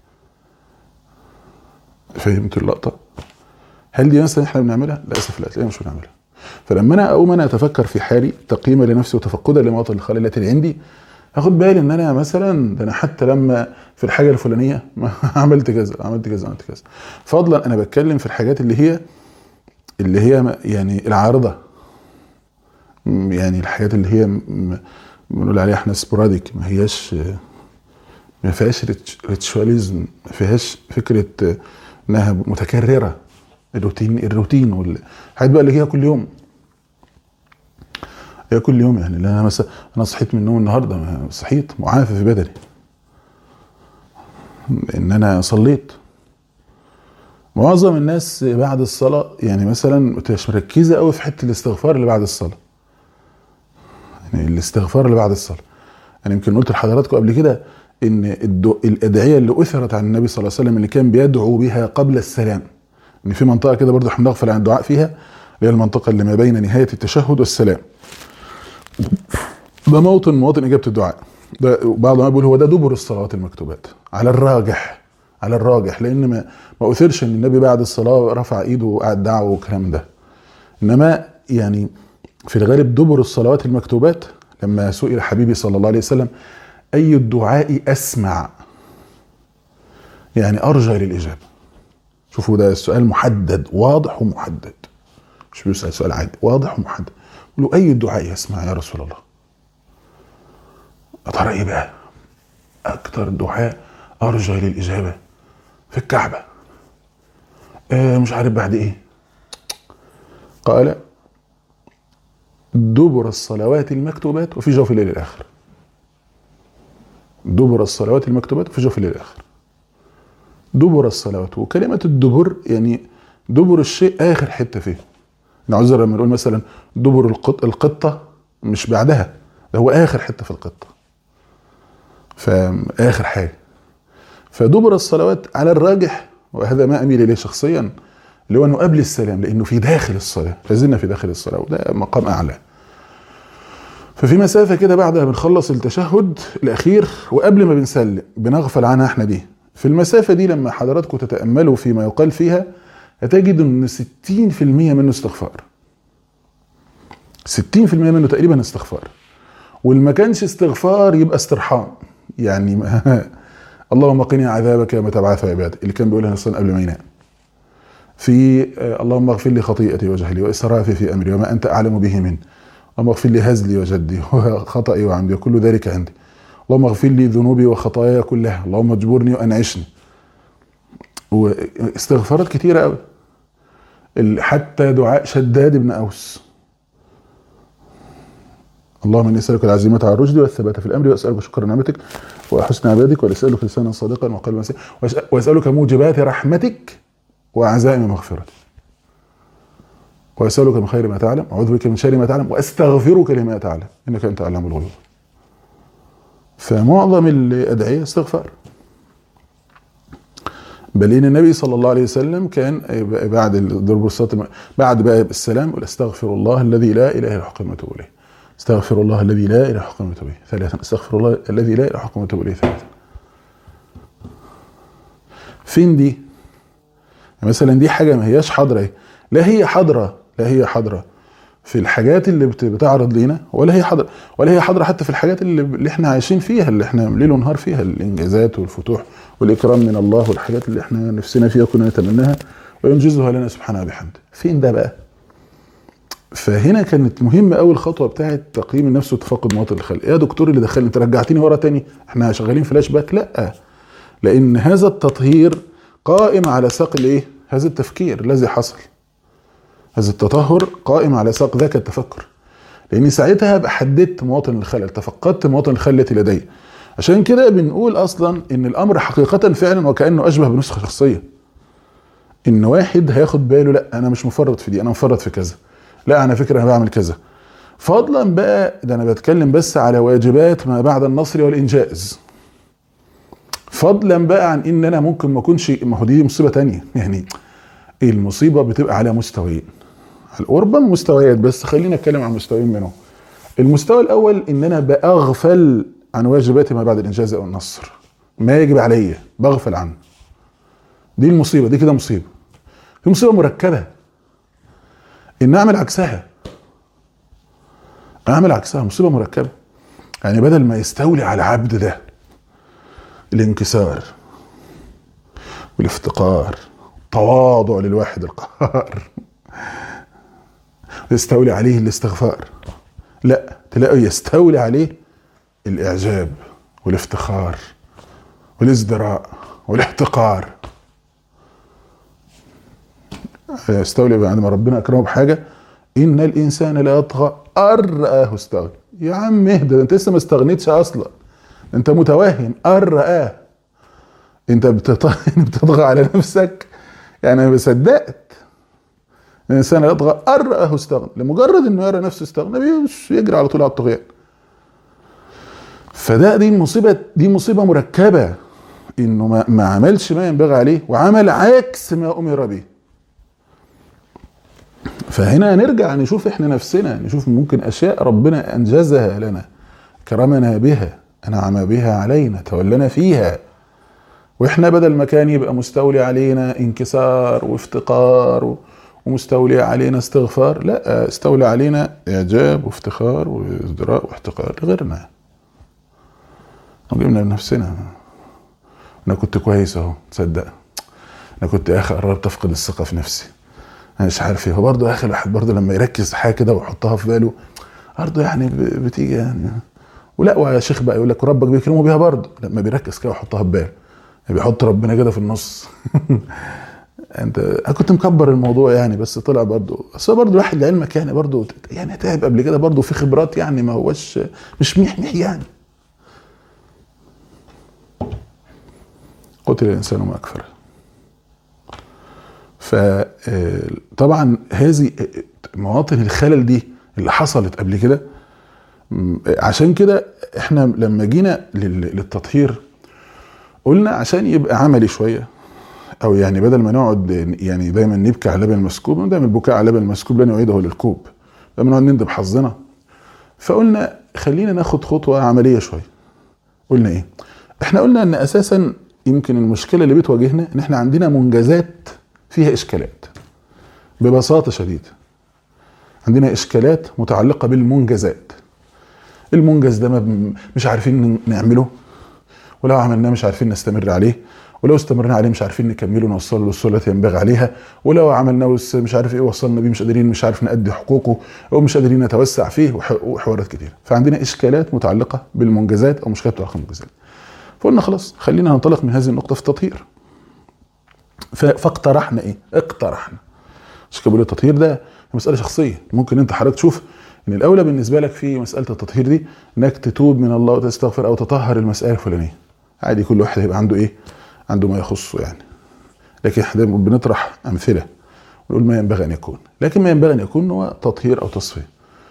فهمت اللقطه؟ هل دي مثلا احنا بنعملها؟ للاسف لا، تلاقينا مش بنعملها. فلما انا اتفكر في حالي تقييما لنفسي وتفقدا لمواطن الخلل التي عندي، اخد بالي ان انا مثلا ده انا حتى لما في الحاجه الفلانيه عملت كذا. فضلا انا بتكلم في الحاجات اللي هي يعني العارضه، يعني الحاجات اللي هي بنقول عليها احنا سبوراديك، ما فيهاش ريتشواليزم، ما فيهاش فكره انها متكرره، الروتين والحاجات بقى اللي هي كل يوم. يعني انا مثلا انا صحيت من النوم النهارده، صحيت معافى في بدني ان انا صليت. معظم الناس بعد الصلاه يعني مثلا مش مركزه قوي في حته الاستغفار اللي بعد الصلاه. يعني الاستغفار اللي بعد الصلاه، انا يمكن قلت لحضراتكم قبل كده ان الادعيه اللي اثرت عن النبي صلى الله عليه وسلم اللي كان بيدعو بها قبل السلام، ان في منطقه كده برضه احنا بنغفل عن الدعاء فيها، اللي هي المنطقه اللي ما بين نهايه التشهد والسلام. ده مواطن اجابه الدعاء. ده بعض ما بيقول هو ده دبر الصلوات المكتوبات على الراجح، على الراجح، لان ما اثرش ان النبي بعد الصلاه رفع ايده وقعد دعوه والكلام ده. انما يعني في الغالب دبر الصلوات المكتوبات. لما سئل حبيبي صلى الله عليه وسلم اي الدعاء اسمع، يعني ارجى للاجابه. شوفوا ده السؤال محدد، واضح ومحدد، مش بيسأل سؤال عادي، واضح ومحدد. يقول له اي الدعاء اسمع يا رسول الله؟ يا ترى ايه بقى اكتر دعاء ارجى للاجابه في الكعبه؟ مش عارف بعد ايه. قال دبر الصلوات المكتوبات وفي جوف الليل الاخر. دبر الصلوات المكتوبات وفي جوف الليل الاخر. دبر الصلوات، وكلمه الدبر يعني دبر الشيء اخر حته فيه. نعذر لما نقول مثلا دبر القطه، مش بعدها، ده هو اخر حته في القطه، فاخر حاجه. فدبر الصلوات على الراجح، وهذا ما اميل اليه شخصيا، اللي هو انه قبل السلام، لانه في داخل الصلاه، لازلنا في داخل الصلاه، وده مقام اعلى. ففي مسافه كده بعدها بنخلص التشهد الاخير وقبل ما بنسلم بنغفل عنها احنا دي. في المسافه دي لما حضراتكم تتاملوا فيما يقال فيها هتجد ان 60% منه استغفار. 60% منه تقريبا استغفار، واللي ما كانش استغفار يبقى استرحام. يعني اللهم قني عذابك يوم تبعث عبادك، اللي كان بيقولها اصلا قبل ما ينام. في اللهم اغفر لي خطيئتي وجهلي واسرافي في امري وما انت اعلم به مني، اللهم اغفر لي هزلي وجدي وخطئي وعمدي وكل ذلك عندي، اللهم اغفر لي ذنوبي وخطاياي كلها، اللهم اجبرني وانعشني. واستغفارات كتيره قوي. حتى دعاء شداد بن اوس، اللهم اني اسالك العزيمه على الرشد والثبات في الامر، واسالك شكر نعمتك وحسن عبادك، واسالك لسانا صادقا وقلبا مسيحا، واسالك موجبات رحمتك وعزائم مغفرتك، واسالك من خير ما تعلم واعوذ بك من شر ما تعلم واستغفرك لما تعلم انك انت اعلم الغيوب. فمعظم الادعيه استغفار. بل ان النبي صلى الله عليه وسلم كان بعد ضرب الصلاه بعد بقى السلام يقول استغفر الله الذي لا اله الا هو واتوب اليه. استغفر الله الذي لا اله الا هو واتوب اليه ثلاثا. استغفر الله الذي لا اله الا هو واتوب اليه ثلاثا. فين دي؟ مثلا دي حاجه ما هياش حاضره، لا هي حاضره، لا هي حاضره في الحاجات اللي بتعرض لينا، ولا هي حاضره حتى في الحاجات اللي احنا عايشين فيها، اللي احنا ليل ونهار فيها، الانجازات والفتوح والاكرام من الله والحاجات اللي احنا نفسنا فيها كنا نتمناها وينجزها لنا سبحانه وبحمده. فين ده بقى؟ فهنا كانت مهمه اول خطوه بتاعه تقييم النفس وتفقد مواطن الخلق. يا دكتور اللي دخلني انت رجعتني ورا تاني، احنا شغالين فلاش باك. لا، لان هذا التطهير قائم على ساق الايه؟ هذا التفكير الذي حصل. هذا التطهر قائم على ساق ذاك التفكر، لاني ساعتها ابقى حددت مواطن الخلل، تفقدت مواطن الخلل التي لدي. عشان كده بنقول اصلا ان الامر حقيقه فعلا وكانه اشبه بنسخه شخصيه. ان واحد هياخد باله لا انا مش مفرط في دي، انا مفرط في كذا، لا انا فكره انا بعمل كذا. فضلا بقى ده انا بتكلم بس على واجبات ما بعد النصر والانجاز. فضلا بقى عن ان انا ممكن ما اكونش، ما هو دي مصيبه تانية. يعني المصيبه بتبقى على مستويين، ربما مستويات، بس خلينا نتكلم عن مستويين منهم. المستوى الاول ان انا بأغفل عن واجباتي ما بعد الانجاز او النصر، ما يجب عليا بغفل عنه. دي المصيبه، دي كده مصيبه. في مصيبه مركبه ان اعمل عكسها، مصيبه مركبه. يعني بدل ما يستولي على العبد ده الانكسار والافتقار، تواضع للواحد القهار، يستولي عليه الاستغفار، لا تلاقيه يستولي عليه الاعجاب والافتخار والازدراء والاحتقار. يستولي بعد ما ربنا اكرمه بحاجه، ان الانسان لا يطغى ان رآه استغنى. يا عم اهدى، انت لسه ما استغنيتش اصلا، انت متوهم. ان رآه، انت بتطغى على نفسك. يعني انا صدقت الانسان لا يطغى ان رآه استغنى، لمجرد انه يرى نفسه استغنى يجري على طول على الطغيان. دي مصيبه مركبه، انه ما عملش ما ينبغي عليه وعمل عكس ما امر به. فهنا نرجع نشوف احنا نفسنا، نشوف ممكن اشياء ربنا انجزها لنا، كرمنا بها، انعم بها علينا، تولنا فيها، واحنا بدل ما كان يبقى مستولي علينا انكسار وافتقار ومستولي علينا استغفار، لا، استولى علينا اعجاب وافتخار وازدراء واحتقار لغيرنا. وجبنا لنفسنا انا كنت كويس اهو، تصدق انا كنت يا اخي قربت افقد الثقه في نفسي، انا مش عارف ايه. هو برضه يا اخي الواحد برضه لما يركز حاجه كده ويحطها في باله برضه يعني بتيجي يعني. ولا ويا شيخ بقى يقول لك ربك بيكرمه بيها برضه لما بيركز كده ويحطها في باله، يعني بيحط ربنا كده في النص. انا كنت مكبر الموضوع يعني، بس طلع برضه، بس برضه الواحد لعلمك يعني برضه يعني تعب قبل كده برضه في خبرات يعني، ما هوش مش ميح يعني. قتل الانسان ما اكفره. فطبعا هذه مواطن الخلل دي اللي حصلت قبل كده. عشان كده احنا لما جينا للتطهير قلنا عشان يبقى عملي شويه، او يعني بدل ما نقعد يعني دايما نبكي على لبن المسكوب، دايما البكاء على لبن المسكوب لا نعيده للكوب، دايما نقعد نندب حظنا. فقلنا خلينا ناخد خطوه عمليه شويه. قلنا ايه؟ احنا قلنا ان اساسا يمكن المشكله اللي بتواجهنا ان احنا عندنا منجزات فيها اشكالات. ببساطه شديده عندنا اشكالات متعلقه بالمنجزات. المنجز ده مش عارفين نعمله، ولو عملناه مش عارفين نستمر عليه، ولو استمرنا عليه مش عارفين نكمله ونوصله للصوره التي ينبغي عليها، ولو عملناه مش عارف ايه وصلنا بيه مش قادرين، مش عارف نأدي حقوقه او مش قادرين نتوسع فيه، وحوارات كتير. فعندنا اشكالات متعلقه بالمنجزات او مشكلات متعلقه بالمنجزات. فقلنا خلاص خلينا ننطلق من هذه النقطه في التطهير. فاقترحنا ايه؟ اقترحنا مش كده بقول التطهير ده مساله شخصيه. ممكن انت حضرتك تشوف ان الاولى بالنسبه لك في مساله التطهير دي انك تتوب من الله وتستغفر او تطهر المساله الفلانيه. عادي، كل واحد هيبقى عنده ايه؟ عنده ما يخصه يعني. لكن احنا بنطرح امثله ونقول ما ينبغي ان يكون، لكن ما ينبغي ان يكون هو تطهير او تصفيه.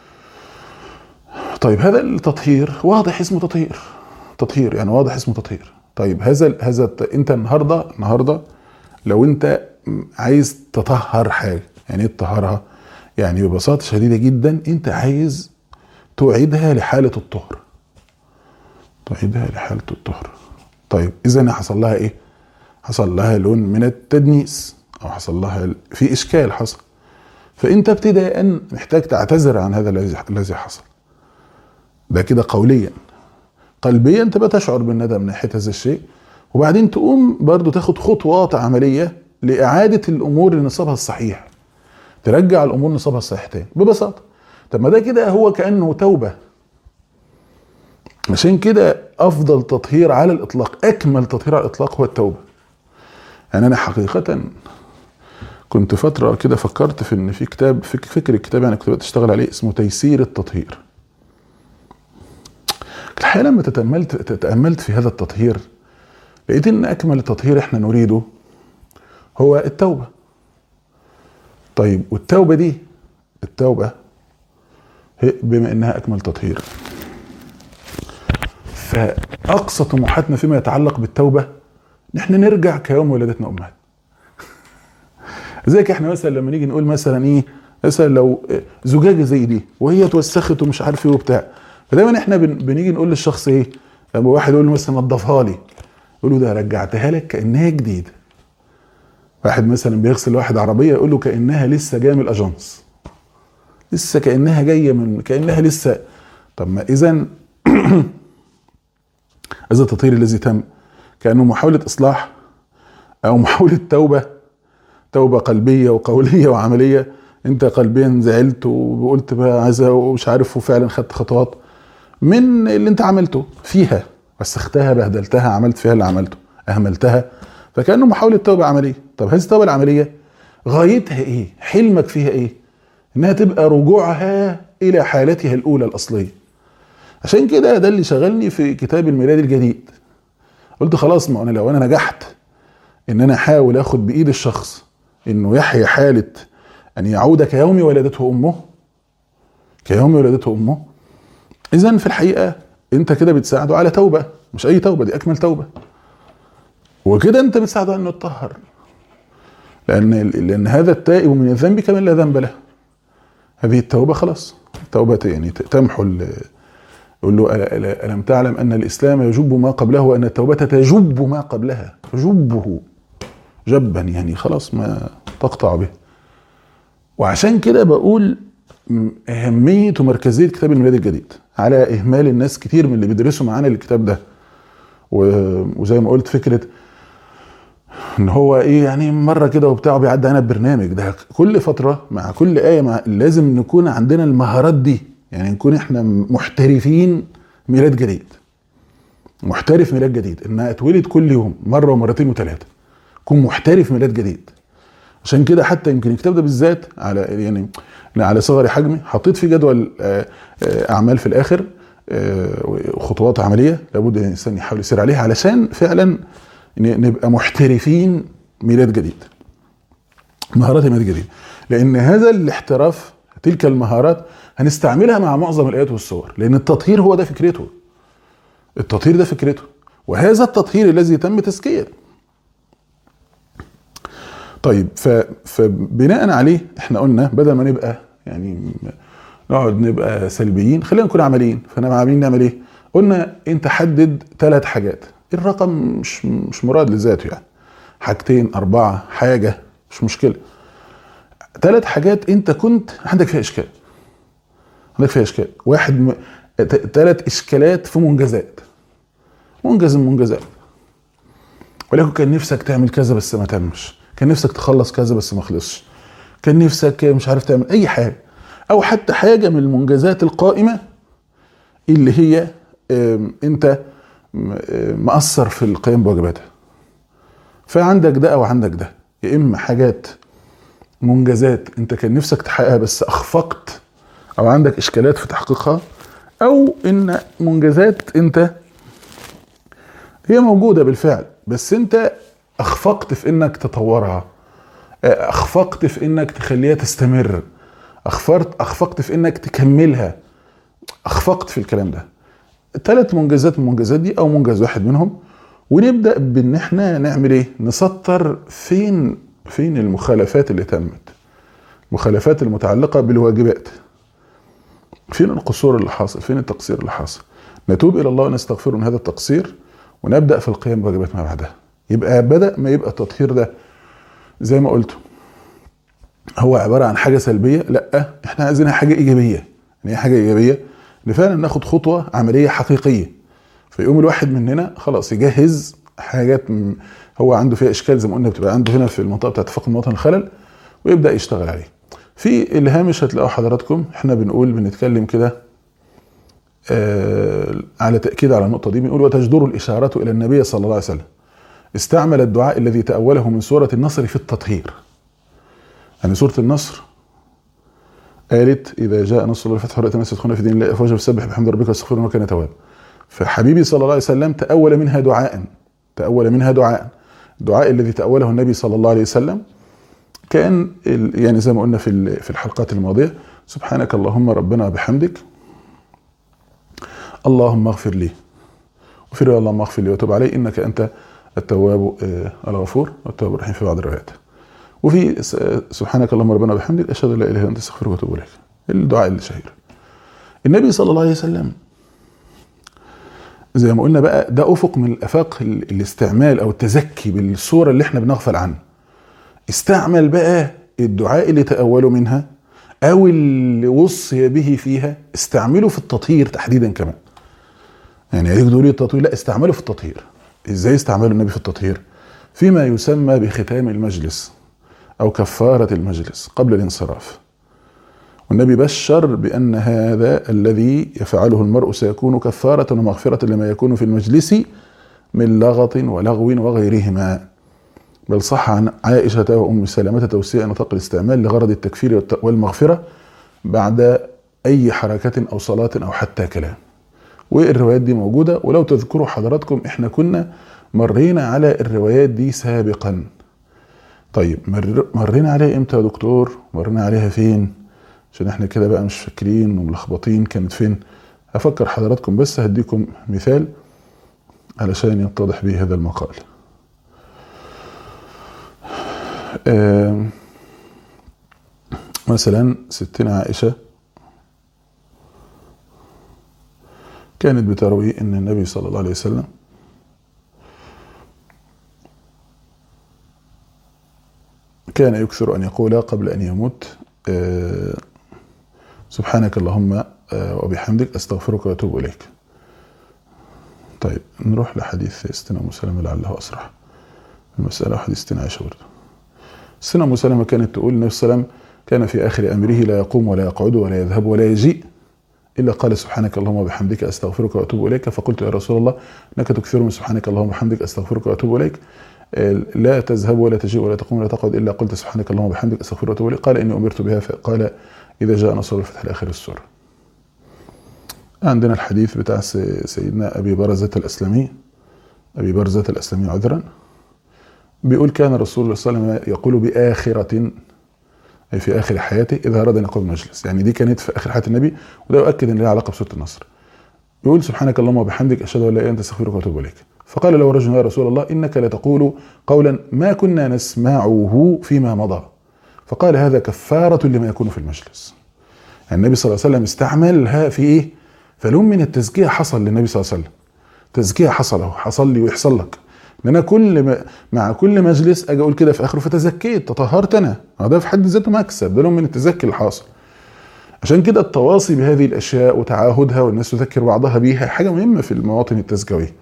طيب هذا التطهير واضح اسمه تطهير، تطهير يعني واضح اسمه تطهير. طيب هذا انت النهارده لو انت عايز تطهر حاجه، يعني ايه تطهرها؟ يعني ببساطه شديده جدا انت عايز تعيدها لحاله الطهر، تعيدها لحاله الطهر. طيب اذا حصل لها ايه؟ حصل لها لون من التدنيس، او حصل لها في اشكال حصل، فانت ابتداء محتاج تعتذر عن هذا الذي حصل. ده كده قوليا. قلبيا تبقى تشعر بالندم من ناحيه هذا الشيء، وبعدين تقوم برضو تاخد خطوات عمليه لاعاده الامور لنصابها الصحيح، ترجع الامور نصابها الصحيح تاني ببساطه. طب ما ده كده هو كانه توبه. عشان كده افضل تطهير على الاطلاق، اكمل تطهير على الاطلاق هو التوبه. يعني انا حقيقه كنت فتره كده فكرت في ان في كتاب، فكر الكتاب يعني كنت بشتغل عليه، اسمه تيسير التطهير. الحقيقه لما تأملت في هذا التطهير لقيت ان اكمل التطهير احنا نريده هو التوبه. طيب والتوبه دي، التوبه بما انها اكمل تطهير، فاقصى طموحاتنا فيما يتعلق بالتوبه ان احنا نرجع كيوم ولدتنا امهاتنا. زيك احنا مثلا لما نيجي نقول مثلا ايه، مثلا لو زجاجه زي دي وهي اتوسخت ومش عارف ايه وبتاع، فدايما احنا بنيجي نقول للشخص ايه، لما واحد يقول له مثلا نضفها لي، يقول له ده رجعتها لك كانها جديده. واحد مثلا بيغسل واحد عربيه يقول له كانها لسه جايه من الاجانس، لسه كانها جايه من، كانها لسه. طب ما اذا هذا التطهير الذي تم كانه محاوله اصلاح او محاوله توبه قلبيه وقوليه وعمليه. انت قلبيا زعلت وقلت بقى عايز ومش عارف، وفعلا خدت خطوات من اللي انت عملته فيها، وسختها، بهدلتها، عملت فيها اللي عملته، اهملتها، فكانه محاوله توبه عمليه. طب هذه التوبه العمليه غايتها ايه؟ حلمك فيها ايه؟ انها تبقى رجوعها الى حالتها الاولى الاصليه. عشان كده ده اللي شغلني في كتاب الميلاد الجديد. قلت خلاص، ما انا لو انا نجحت ان انا احاول اخد بايد الشخص انه يحيا حاله ان يعود كيوم ولدته امه، كيوم ولدته امه، اذا في الحقيقه انت كده بتساعده على توبه، مش اي توبه، دي اكمل توبه. وكده انت بتساعده انه يتطهر، لان هذا التائب من الذنب كمن لا ذنب له. هذه التوبة خلاص، التوبة يعني تمحو. يقول له ألم تعلم أن الإسلام يجب ما قبله وأن التوبة تجب ما قبلها، تجبه جبا يعني خلاص ما تقطع به. وعشان كده بقول أهمية ومركزية كتاب الميلاد الجديد على إهمال الناس كتير من اللي بيدرسوا معانا الكتاب ده. وزي ما قلت فكرة ان هو ايه يعني مرة كده وبتاعه بيعدي علينا ببرنامج ده، كل فترة مع كل آية لازم نكون عندنا المهارات دي، يعني نكون احنا محترفين ميلاد جديد، محترف ميلاد جديد، انها اتولد كل يوم مرة ومرتين وثلاثة، كون محترف ميلاد جديد. عشان كده حتى يمكن الكتاب ده بالذات على يعني على صغر حجمي حطيت فيه جدول اعمال في الاخر، خطوات عملية لابد ان الانسان يحاول يسير عليها علشان فعلا نبقى محترفين ميلاد جديد، مهارات ميلاد جديد. لان هذا الاحتراف، تلك المهارات هنستعملها مع معظم الايات والسور، لان التطهير هو ده فكرته، التطهير ده فكرته، وهذا التطهير الذي تم تزكية. طيب فبناء عليه احنا قلنا بدل ما نبقى يعني نقعد نبقى سلبيين، خلينا نكون عمليين. فانا عاملين نعمل ايه؟ قلنا انت حدد 3 حاجات، الرقم مش مراد لذاته، يعني 2 4 حاجة مش مشكلة. 3 حاجات انت كنت عندك فيها اشكال، عندك فيها اشكال. 3 اشكالات في منجزات، منجزات، ولكن كان نفسك تعمل كذا بس ما تمش، كان نفسك تخلص كذا بس ما خلصش، كان نفسك مش عارف تعمل اي حاجة، او حتى حاجة من المنجزات القائمة اللي هي انت مقصر في القيام بواجباتها. فعندك ده او عندك ده، يا اما حاجات منجزات انت كان نفسك تحققها بس اخفقت او عندك اشكالات في تحقيقها، او ان منجزات انت هي موجودة بالفعل بس انت اخفقت في انك تطورها، اخفقت في انك تخليها تستمر، اخفقت في انك تكملها، اخفقت في الكلام ده. 3 منجزات من المنجزات دي او منجز واحد منهم، ونبدأ بان احنا نعمل ايه؟ نسطر فين المخالفات اللي تمت، المخالفات المتعلقة بالواجبات، فين القصور اللي حاصل، فين التقصير اللي حاصل. نتوب الى الله ونستغفر من هذا التقصير، ونبدأ في القيام بواجبات ما بعدها. يبقى بدأ ما يبقى التطهير ده زي ما قلت هو عبارة عن حاجة سلبية، لا احنا عايزينها حاجة ايجابية. يعني حاجة ايجابية ان فعلا ناخد خطوة عملية حقيقية، فيقوم الواحد مننا خلاص يجهز حاجات هو عنده فيها اشكال زي ما قلنا بتبقى عنده هنا في المنطقة بتاعت اتفاق المواطن الخلل، ويبدأ يشتغل عليه. في الهامش هتلاقوا حضراتكم احنا بنتكلم كده على تأكيد على النقطة دي، بنقول وتجدر الإشارة إلى النبي صلى الله عليه وسلم استعمل الدعاء الذي تأوله من سورة النصر في التطهير. يعني سورة النصر قالت إذا جاء نصر الله والفتح ورأيت الناس يدخلون في دين الله أفواجا فسبح بحمد ربك واستغفره إنه كان توابا. فحبيبي صلى الله عليه وسلم تأول منها دعاء، الدعاء الذي تأوله النبي صلى الله عليه وسلم كان يعني زي ما قلنا في الحلقات الماضية: سبحانك اللهم ربنا بحمدك اللهم اغفر لي، وفي رواية اللهم اغفر لي وتوب علي إنك أنت التواب الغفور والتواب الرحيم في بعض الروايات. وفي سبحانك اللهم ربنا بحمدك أشهد أن لا إله إلا أنت أستغفرك وأتوب إليك، الدعاء الشهير. النبي صلى الله عليه وسلم زي ما قلنا بقى ده أفق من الآفاق الاستعمال أو التزكي بالصورة اللي احنا بنغفل عنها. استعمل بقى الدعاء اللي تأوله منها أو اللي وصي به فيها، استعمله في التطهير تحديدا كمان. يعني يقدروا التطهير، لا استعمله في التطهير. ازاي استعمله النبي في التطهير؟ فيما يسمى بختام المجلس أو كفارة المجلس قبل الانصراف. والنبي بشر بأن هذا الذي يفعله المرء سيكون كفارة ومغفرة لما يكون في المجلس من لغط ولغو وغيرهما. بل صح عن عائشة وأم سلمة توسيع نطاق الاستعمال لغرض التكفير والمغفرة بعد أي حركة أو صلاة أو حتى كلام. والروايات دي موجودة، ولو تذكروا حضراتكم احنا كنا مرينا على الروايات دي سابقا. طيب مرينا عليها امتى يا دكتور؟ مرينا عليها فين؟ عشان احنا كده بقى مش فاكرين وملخبطين كانت فين. افكر حضراتكم بس، هديكم مثال علشان يتضح به هذا المقال. مثلا ستنا عائشة كانت بتروي ان النبي صلى الله عليه وسلم كان يكثر ان يقول قبل ان يموت سبحانك اللهم وبحمدك استغفرك واتوب اليك. طيب نروح لحديث ستنا ام سلمة لعله اسرع المسألة، وحديث ستنا عائشة برضه. ستنا ام سلمة كانت تقول النبي صلى الله عليه وسلم كان في اخر امره لا يقوم ولا يقعد ولا يذهب ولا يجيء الا قال سبحانك اللهم وبحمدك استغفرك واتوب اليك. فقلت يا رسول الله انك تكثر من سبحانك اللهم وبحمدك استغفرك واتوب اليك، لا تذهب ولا تجيء ولا تقوم ولا تقعد الا قلت سبحانك اللهم وبحمدك استغفرك واتوب اليك. قال اني امرت بها، فقال اذا جاء نصر الفتح لاخر السوره. عندنا الحديث بتاع سيدنا ابي برزة الاسلمي، ابي برزة الاسلمي عذرا، بيقول كان رسول الله صلى الله عليه وسلم يقول باخره، أي في آخر حياته، إذا أراد أن يقوم مجلس. يعني دي كانت في آخر حياة النبي، وده يؤكد أن لها علاقة بسورة النصر. يقول سبحانك اللهم وبحمدك أشهد أن لا إله إلا أنت أستغفرك وأتوب إليك. فقال له رجل يا رسول الله إنك لتقول قولا ما كنا نسمعه فيما مضى. فقال هذا كفارة لما يكون في المجلس. يعني النبي صلى الله عليه وسلم استعملها في إيه؟ فلون من التزكية حصل للنبي صلى الله عليه وسلم. تزكية حصل لي ويحصل لك. ان انا مع كل مجلس اجي اقول كده في اخره فتزكيت تطهرت انا، ده في حد ذاته مكسب، ده من التزكي اللي حاصل. عشان كده التواصي بهذه الاشياء وتعاهدها والناس تذكر بعضها بيها حاجه مهمه في المواطن التزكويه.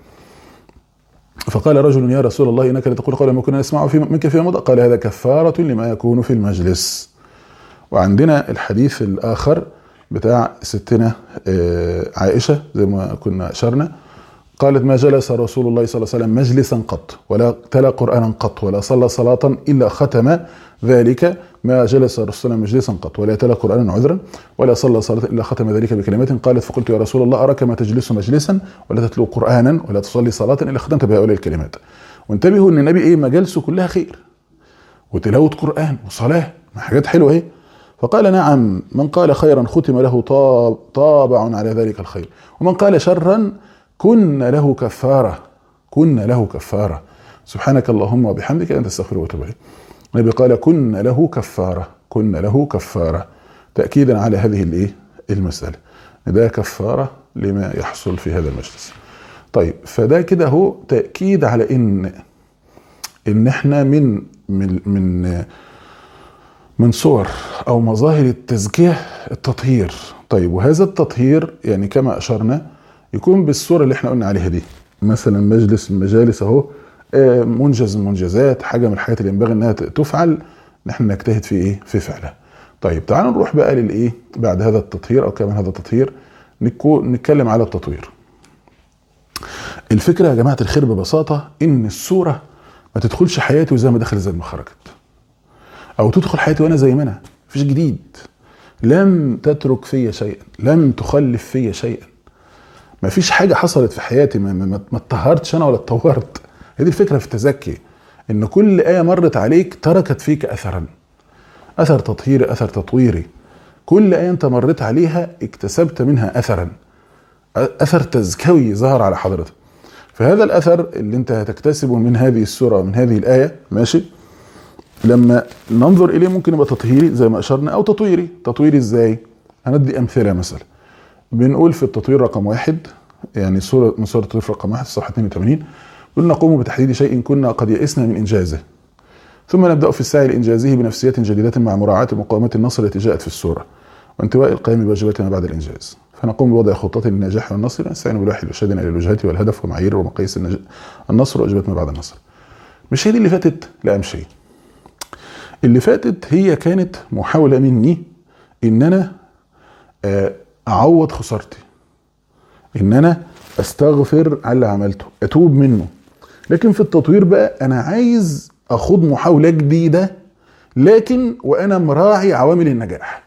فقال رجل يا رسول الله انك لتقول قولا ما كنا نسمعه منك فيما مضى. قال هذا كفاره لما يكون في المجلس. وعندنا الحديث الاخر بتاع ستنا عائشه زي ما كنا اشرنا، قالت ما جلس رسول الله صلى الله عليه وسلم مجلسا قط ولا تلا قرآنا قط ولا صلى صلاة إلا ختم ذلك. ما جلس رسول الله مجلسا قط ولا تلا قرآنا عذرا ولا صلى صلاة إلا ختم ذلك بكلمات. قالت فقلت يا رسول الله أراك ما تجلس مجلسا ولا تتلو قرآنا ولا تصلي صلاة إلا ختمت بهؤلاء الكلمات. وانتبهوا أن النبي إيه مجالسه كلها خير وتلاوة قرآن وصلاة، حاجات حلوة إيه. فقال نعم من قال خيرا ختم له طابع على ذلك الخير، ومن قال شرا كن له كفارة سبحانك اللهم وبحمدك أنت استغفر واتوب إليك. النبي قال كن له كفارة تأكيدا على هذه الايه المسألة، ده كفارة لما يحصل في هذا المجلس. طيب فده كده هو تأكيد على ان احنا من صور او مظاهر التزكية التطهير. طيب وهذا التطهير يعني كما اشرنا يكون بالصورة اللي احنا قلنا عليها دي، مثلا مجلس من المجالس اهو منجز من المنجزات، حاجة من الحاجات اللي ينبغي انها تفعل نحن نجتهد في ايه في فعلها. طيب تعالوا نروح بقى للايه بعد هذا التطهير او كمان هذا التطهير نتكلم على التطوير. الفكرة يا جماعة الخير ببساطة ان الصورة ما تدخلش حياتي وزي ما دخل زي ما خرجت، او تدخل حياتي وانا زي ما انا مفيش جديد، لم تترك فيا شيئا، لم تخلف فيا شيئا، ما فيش حاجة حصلت في حياتي ما اتطهرتش انا ولا اتطورت. هذه الفكرة في التزكي، ان كل آية مرت عليك تركت فيك اثرا، اثر تطهيري اثر تطويري. كل آية انت مريت عليها اكتسبت منها اثرا، اثر تزكوي ظهر على حضرتك. فهذا الاثر اللي انت هتكتسبه من هذه السورة ومن هذه الآية ماشي، لما ننظر اليه ممكن يبقى تطهيري زي ما اشرنا او تطويري. تطويري ازاي؟ هندي امثله. مثلا بنقول في التطوير رقم 1 يعني سوره من سوره التطوير رقم 1 صفحه 82 قل نقوم بتحديد شيء كنا قد يئسنا من انجازه ثم نبدا في السعي لانجازه بنفسيات جديده مع مراعاه مقاومات النصر التي جاءت في السوره وانتواء القيام بواجباتنا بعد الانجاز. فنقوم بوضع خطط للنجاح والنصر نستعين بالوحي لارشادنا الى الوجهات والهدف ومعايير ومقاييس النصر واجبات ما بعد النصر. مش هي دي اللي فاتت؟ لا مش هي اللي فاتت. هي كانت محاولة مني ان انا اعوض خسارتي، ان انا استغفر على اللي عملته، اتوب منه. لكن في التطوير بقى انا عايز اخوض محاولة جديدة لكن وانا مراعي عوامل النجاح.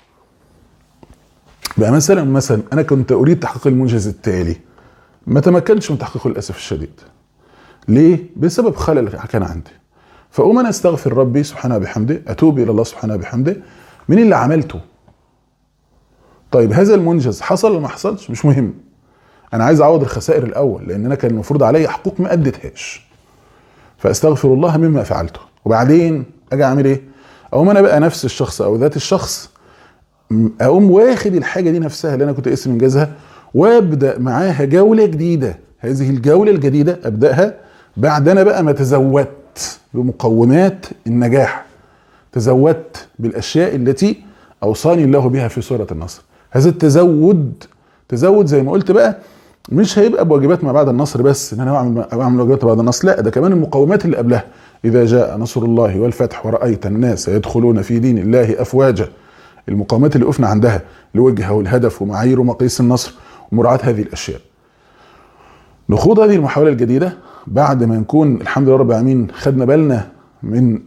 بقى مثلا انا كنت اريد تحقيق المنجز التالي، ما تمكنتش من تحقيقه للاسف الشديد. ليه؟ بسبب خلل كان عندي. فأقوم أنا أستغفر ربي سبحانه بحمده، أتوب إلى الله سبحانه بحمده من اللي عملته. طيب هذا المنجز حصل ولا ما حصلش مش مهم، أنا عايز أعوض الخسائر الأول لأن أنا كان المفروض علي حقوق ما أديتهاش، فأستغفر الله مما فعلته. وبعدين أجي أعمل إيه؟ اقوم انا بقى نفس الشخص او ذات الشخص اقوم واخد الحاجه دي نفسها اللي انا كنت قاسم انجازها وابدا معاها جوله جديده. هذه الجوله الجديده ابداها بعد انا بقى ما تزودت بمقومات النجاح، تزودت بالاشياء التي اوصاني الله بها في سوره النصر. هذا التزود زي ما قلت بقى مش هيبقى بواجبات ما بعد النصر بس، ان انا اعمل واجبات بعد النصر، لا ده كمان المقومات اللي قبلها. اذا جاء نصر الله والفتح ورأيت الناس يدخلون في دين الله افواجا، المقومات اللي وقفنا عندها، الوجهه والهدف ومعايير ومقاييس النصر ومراعاه هذه الاشياء. نخوض هذه المحاوله الجديده بعد ما نكون الحمد لله رب العالمين خدنا بالنا من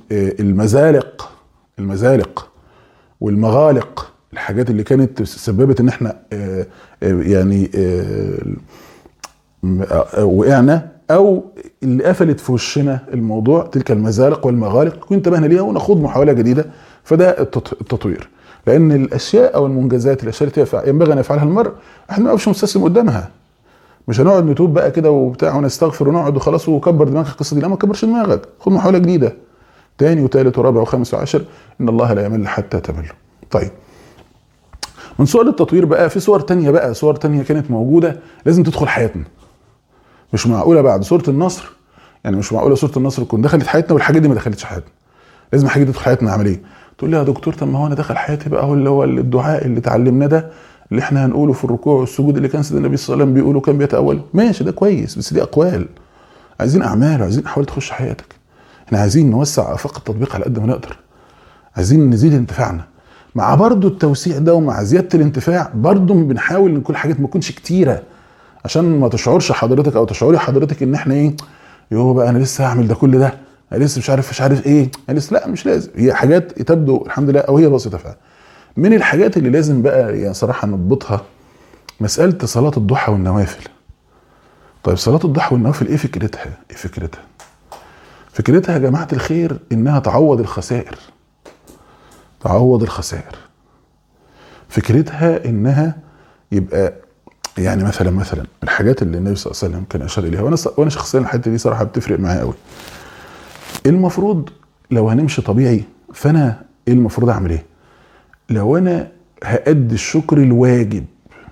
المزالق والمغالق، الحاجات اللي كانت سببت ان احنا يعني وقعنا او اللي قفلت في وشنا الموضوع، تلك المزالق والمغالق كنا انتبهنا ليها ونخوض محاوله جديده. فده التطوير، لان الاشياء او المنجزات، الاشياء التي ينبغي ان يفعلها المرء احنا ما نقفش مستسلم قدامها. مش هنقعد نتوب بقى كده وبتاع ونستغفر ونقعد وخلاص وكبر دماغك القصه دي، لا ما تكبرش دماغك، خد محاوله جديده تاني وثالث ورابع وخامس وعاشر، ان الله لا يمل حتى تمل. طيب من صور التطوير بقى في صور تانية كانت موجوده لازم تدخل حياتنا. مش معقوله بعد سوره النصر، يعني مش معقوله سوره النصر تكون دخلت حياتنا والحاجات دي ما دخلتش حياتنا. لازم حاجه تدخل حياتنا عمليه. تقول لي يا دكتور طب ما هو انا دخل حياتي بقى هو الدعاء اللي اتعلمناه ده اللي احنا هنقوله في الركوع والسجود اللي كان سيدنا النبي صلى الله عليه وسلم بيقوله كان بيتأوله، ماشي ده كويس، بس دي اقوال. عايزين اعمال وعايزين احوال تخش حياتك. احنا عايزين نوسع افاق التطبيق على قد ما نقدر، عايزين نزيد انتفاعنا. مع برضو التوسيع ده ومع زياده الانتفاع برضو بنحاول ان كل حاجات ما تكونش كتيره، عشان ما تشعرش حضرتك او تشعري حضرتك ان احنا ايه يوه بقى انا لسه هعمل ده كل ده، انا لسه مش عارف ايه، انا لسه، لا مش لازم. هي حاجات تبدو الحمد لله او هي بسيطه فعلا. من الحاجات اللي لازم بقى يعني صراحه نضبطها مساله صلاه الضحى والنوافل. طيب صلاه الضحى والنوافل ايه فكرتها؟ فكرتها يا جماعه الخير انها تعوض الخسائر. فكرتها انها يبقى يعني مثلا الحاجات اللي النبي صلى الله عليه وسلم كان اشار اليها، وانا شخصيا الحته دي صراحه بتفرق معايا قوي. المفروض لو هنمشي طبيعي فانا ايه المفروض اعمل ايه؟ لو انا هأدي الشكر الواجب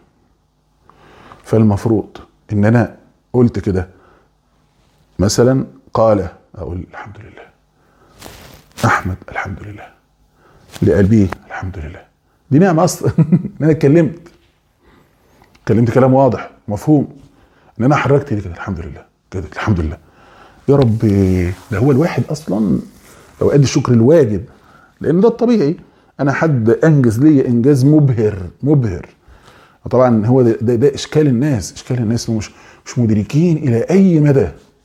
فالمفروض ان انا قلت كده مثلا قال اقول الحمد لله، احمد الحمد لله، لقلبي الحمد لله. دي نعمه اصلا ان انا اتكلمت كلام واضح مفهوم، ان انا حركت كده الحمد لله، كده الحمد لله يا رب. ده هو الواحد اصلا لو ادي الشكر الواجب، لان ده الطبيعي. انا حد انجز لي انجاز مبهر طبعا هو ده اشكال الناس مش مدركين الى اي مدى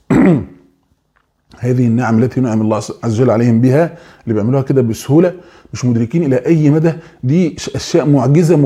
هذه النعم التي نعم الله عز وجل عليهم بها، اللي بيعملوها كده بسهوله، مش مدركين الى اي مدى دي اشياء معجزه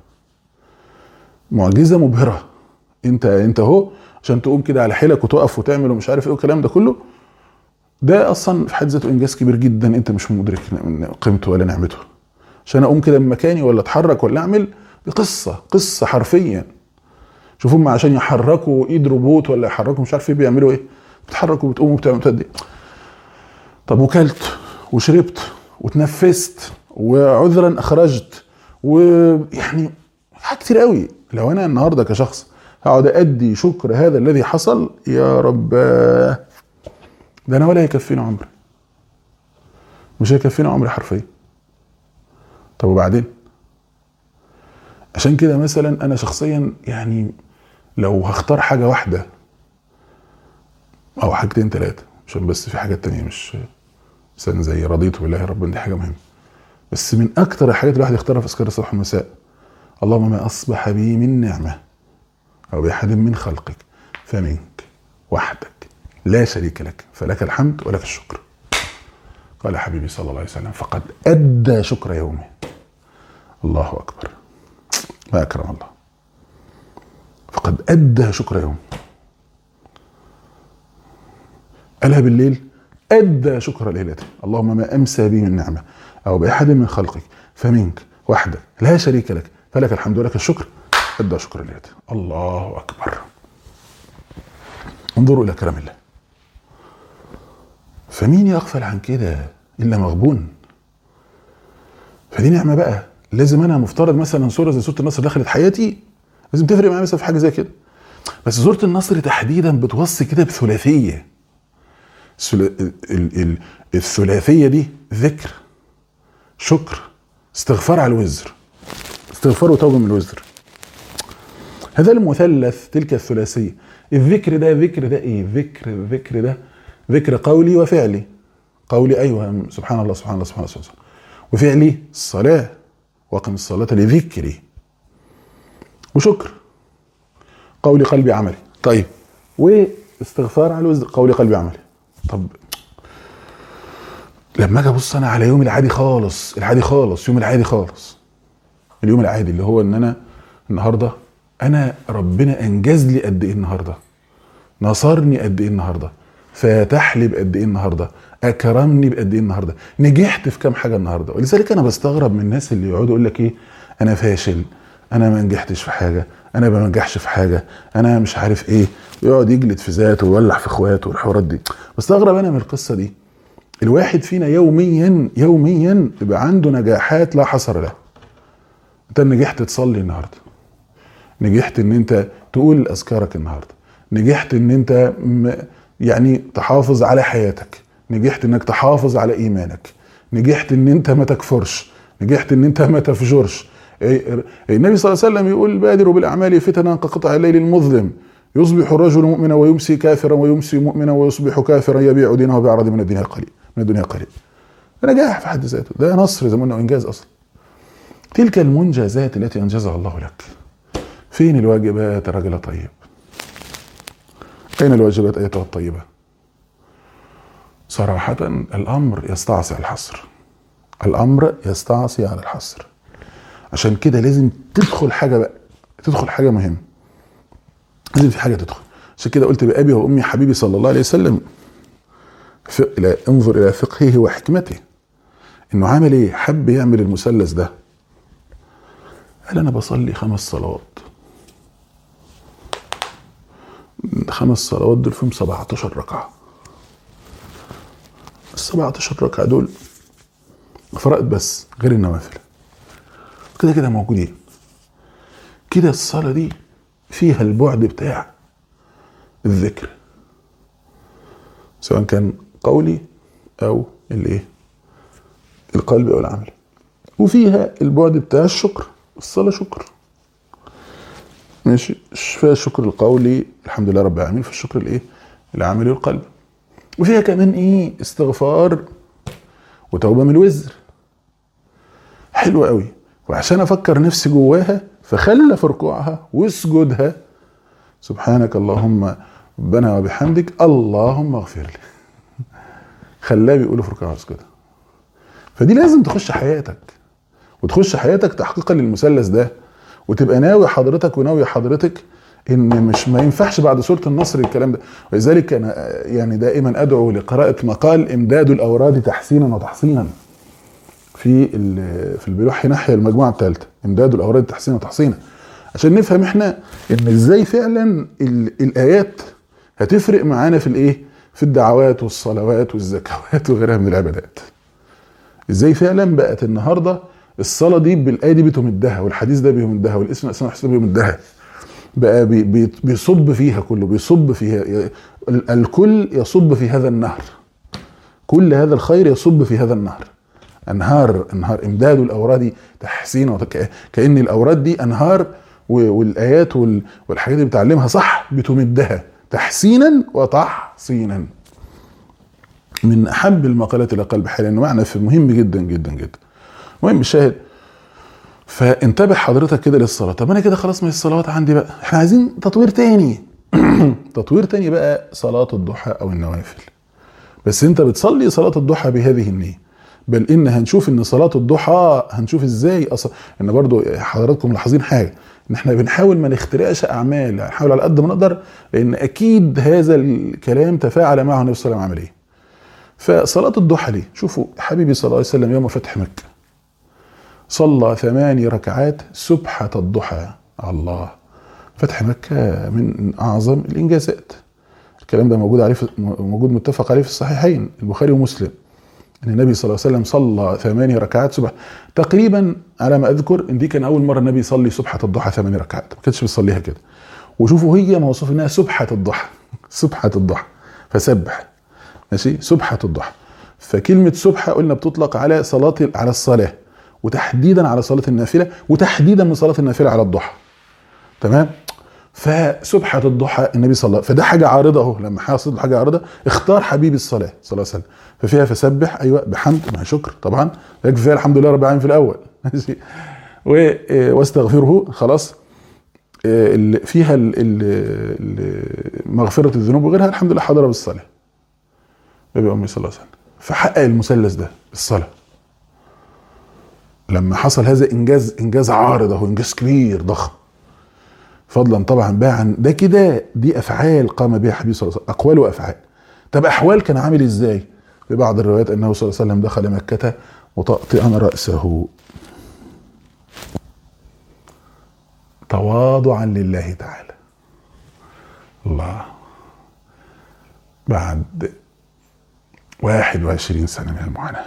مبهره. انت اهو عشان تقوم كده على حيلك وتقف وتعمل ومش عارف ايه والكلام ده كله، ده اصلا في حد ذاته انجاز كبير جدا انت مش مدرك قيمته ولا نعمته. عشان اقوم كده من مكاني ولا اتحرك ولا اعمل، دي قصه حرفيا. شوفوا عشان يحركوا ايد روبوت ولا يحركوا مش عارف ايه بيعملوا ايه، بتحركوا وبتقوموا وبتعملوا بتدي. طب وكلت وشربت وتنفست وعذرا اخرجت، ويعني حاجات كتير قوي. لو انا النهارده كشخص هقعد ادي شكر هذا الذي حصل، يا رب ده انا ولا هيكفينا عمري، مش هيكفينا عمري حرفيا. طب وبعدين؟ عشان كده مثلا انا شخصيا يعني لو هختار حاجه واحده او حاجتين ثلاثه، عشان بس في حاجات تانية مش مثلا زي رضيت بالله ربا، دي حاجه مهمه، بس من اكتر الحاجات الواحد يختارها في اذكار الصباح والمساء اللهم ما اصبح بي من نعمه او باحد من خلقك فمنك وحدك لا شريك لك فلك الحمد ولك الشكر. قال حبيبي صلى الله عليه وسلم فقد ادى شكر يومه. الله اكبر، ما اكرم الله، فقد ادى شكر يومه. قالها بالليل، ادى شكر ليلته. اللهم ما امسى بي من نعمه او باحد من خلقك فمنك وحدك لا شريك لك فلك الحمد ولك الشكر، ادى شكر ليلته. الله اكبر. انظروا الى كلام الله. فمين يغفل عن كده الا مغبون؟ فدي نعمه بقى، لازم انا مفترض مثلا سوره زي سوره النصر دخلت حياتي لازم تفرق معايا مثلا في حاجه زي كده. بس سوره النصر تحديدا بتوصي كده بثلاثيه. الثلاثيه دي ذكر، شكر، استغفار على الوزر، استغفار وتوبه من الوزر. هذا المثلث، تلك الثلاثيه. الذكر ده ايه؟ ذكر ده ذكر قولي وفعلي. قولي ايوه سبحان الله سبحان الله سبحان الله, سبحان الله. وفعلي الصلاه، واقم الصلاه لذكري. وشكر قولي قلبي عملي. طيب واستغفار على الوزر قولي قلبي عملي. طب لما اجي ابص انا على يومي العادي خالص، يوم العادي خالص، اليوم العادي اللي هو ان انا النهارده انا ربنا انجز لي قد ايه النهارده، نصرني قد ايه النهارده، فتح لي بقد ايه النهارده، اكرمني بقد ايه النهارده، نجحت في كام حاجه النهارده. ولذلك انا بستغرب من الناس اللي يقعدوا يقول لك ايه، انا فاشل، انا ما نجحتش في حاجه، انا ما بنجحش في حاجه، انا مش عارف ايه، ويقعد يجلد في ذاته ويولع في اخواته والحوارات دي. بستغرب انا من القصه دي. الواحد فينا يوميا يبقى عنده نجاحات لا حصر لها. انت نجحت تصلي النهارده، نجحت ان انت تقول اذكارك النهارده، نجحت ان انت يعني تحافظ على حياتك، نجحت انك تحافظ على ايمانك، نجحت ان انت ما تكفرش، نجحت ان انت ما تفجرش. النبي صلى الله عليه وسلم يقول بادروا بالاعمال فتنا كقطع الليل المظلم، يصبح الرجل مؤمنا ويمسي كافرا ويمسي مؤمنا ويصبح كافرا يبيع دينه بعرض من الدنيا قليل. ده نجاح في حد ذاته، ده نصر زي ما قلنا وانجاز اصلا. تلك المنجزات التي انجزها الله لك. فين الواجبات يا راجل طيب؟ اين الواجبات ايتها الطيبه؟ صراحه الامر يستعصي على الحصر، الامر يستعصي على الحصر. عشان كده لازم تدخل حاجه بقى، تدخل حاجه مهمه، لازم في حاجه تدخل. عشان كده قلت بابي وامي حبيبي صلى الله عليه وسلم انظر الى فقهه وحكمته. انه عامل ايه؟ حب يعمل المثلث ده. قال انا بصلي 5 صلوات، 5 صلوات دول فيهم 17 ركعه. ال17 ركعه دول فرائض بس غير النوافل، كده موجودين. كده الصلاه دي فيها البعد بتاع الذكر، سواء كان قولي او الايه القلبي او العملي. وفيها البعد بتاع الشكر، الصلاه شكر ماشي، فيها الشكر القولي الحمد لله رب العالمين، في الشكر الايه العملي والقلبي. وفيها كمان ايه استغفار وتوبه من الوزر. حلو قوي. وعشان افكر نفسي جواها فخلى في ركوعها واسجدها سبحانك اللهم ربنا وبحمدك اللهم اغفر لي. خلاه بيقولوا في ركوعها واسجدها. فدي لازم تخش حياتك، وتخش حياتك تحقيقا للمثلث ده، وتبقى ناوي حضرتك وناوي حضرتك ان مش ما ينفعش بعد سورة النصر الكلام ده. ولذلك انا يعني دائما ادعو لقراءة مقال امداد الاوراد تحسينا وتحصينا في البلوح ناحية المجموعة الثالثة، امداد الاوراد تحسينا وتحصينا، عشان نفهم احنا ان ازاي فعلا الايات هتفرق معانا في الايه، في الدعوات والصلوات والزكوات وغيرها من العبادات. ازاي فعلا بقت النهارده الصلاه دي بالايه دي بتمدها، والحديث ده بيمدها، والاسم اسمه حسين بيمدها، بقى بيصب فيها، كله بيصب فيها، الكل يصب في هذا النهر، كل هذا الخير يصب في هذا النهر. انهار امداد الاوراد تحسين، كأن الاوراد دي انهار، والايات والحاجات اللي بتعلمها صح بتمدها تحسينا وتحصينا. من احب المقالات الى قلب حي، لانه معنى مهم جدا جدا جدا. المهم الشاهد، فانتبه حضرتك كده للصلاه. طب انا كده خلاص ما الصلوات عندي بقى، احنا عايزين تطوير تاني. تطوير تاني بقى صلاه الضحى او النوافل. بس انت بتصلي صلاه الضحى بهذه النيه، بل ان هنشوف ان صلاه الضحى هنشوف ازاي اصلا. ان برضو حضراتكم ملاحظين حاجه، ان احنا بنحاول ما نخترعش اعمال، نحاول على قد ما نقدر، لان اكيد هذا الكلام تفاعل معه النبي صلى الله عليه وسلم. فصلاه الضحى ليه؟ شوفوا حبيبي صلى الله عليه وسلم يوم فتح مكه صلى 8 ركعات سبحة الضحى. الله، فتح مكة من أعظم الإنجازات. الكلام ده موجود متفق عليه في الصحيحين البخاري ومسلم. ان النبي صلى الله عليه وسلم صلى 8 ركعات سبح تقريبا، على ما اذكر ان دي كان اول مره النبي يصلي سبحه الضحى 8 ركعات، ما كانش بيصليها كده. وشوفوا هي موصوف انها سبحه الضحى، سبحه الضحى، فسبح ماشي سبحه الضحى. فكلمه سبحه قلنا بتطلق على على الصلاه، وتحديدا على صلاه النافله، وتحديدا من صلاه النافله على الضحى. تمام. فسبحة الضحى النبي صلى الله عليه وسلم، فده حاجة عارضة اهو، لما حصل حاجة عارضة اختار حبيب الصلاة صلى الله عليه وسلم، ففيها فسبح ايوه بحمد مع شكر طبعا، يكفي فيها الحمد لله رب العالمين في الاول واستغفره خلاص، فيها مغفرة الذنوب وغيرها، الحمد لله حضر بالصلاة بابي امي صلى الله عليه وسلم، فحقق المثلث ده بالصلاة. لما حصل هذا انجاز عارض اهو، انجاز كبير ضخم، فضلا طبعا بقى عن ده كده، دي افعال قام بها حبيب صلى الله عليه وسلم، اقوال وافعال. طب احوال كان عامل ازاي؟ في بعض الروايات انه صلى الله عليه وسلم دخل مكة مطأطئا رأسه تواضعا لله تعالى. الله، بعد 21 سنة من المعاناة،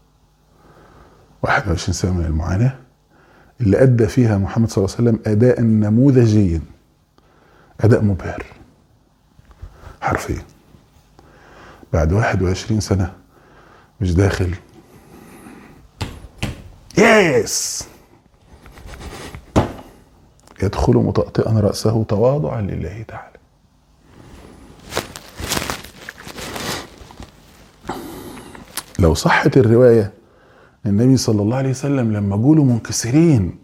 21 سنة من المعاناة اللي أدى فيها محمد صلى الله عليه وسلم أداء نموذجيا، أداء مبهر حرفيا. بعد 21 سنة مش داخل يس يدخل مطأطئا رأسه تواضعا لله تعالى. لو صحت الرواية النبي صلى الله عليه وسلم لما جوله منكسرين،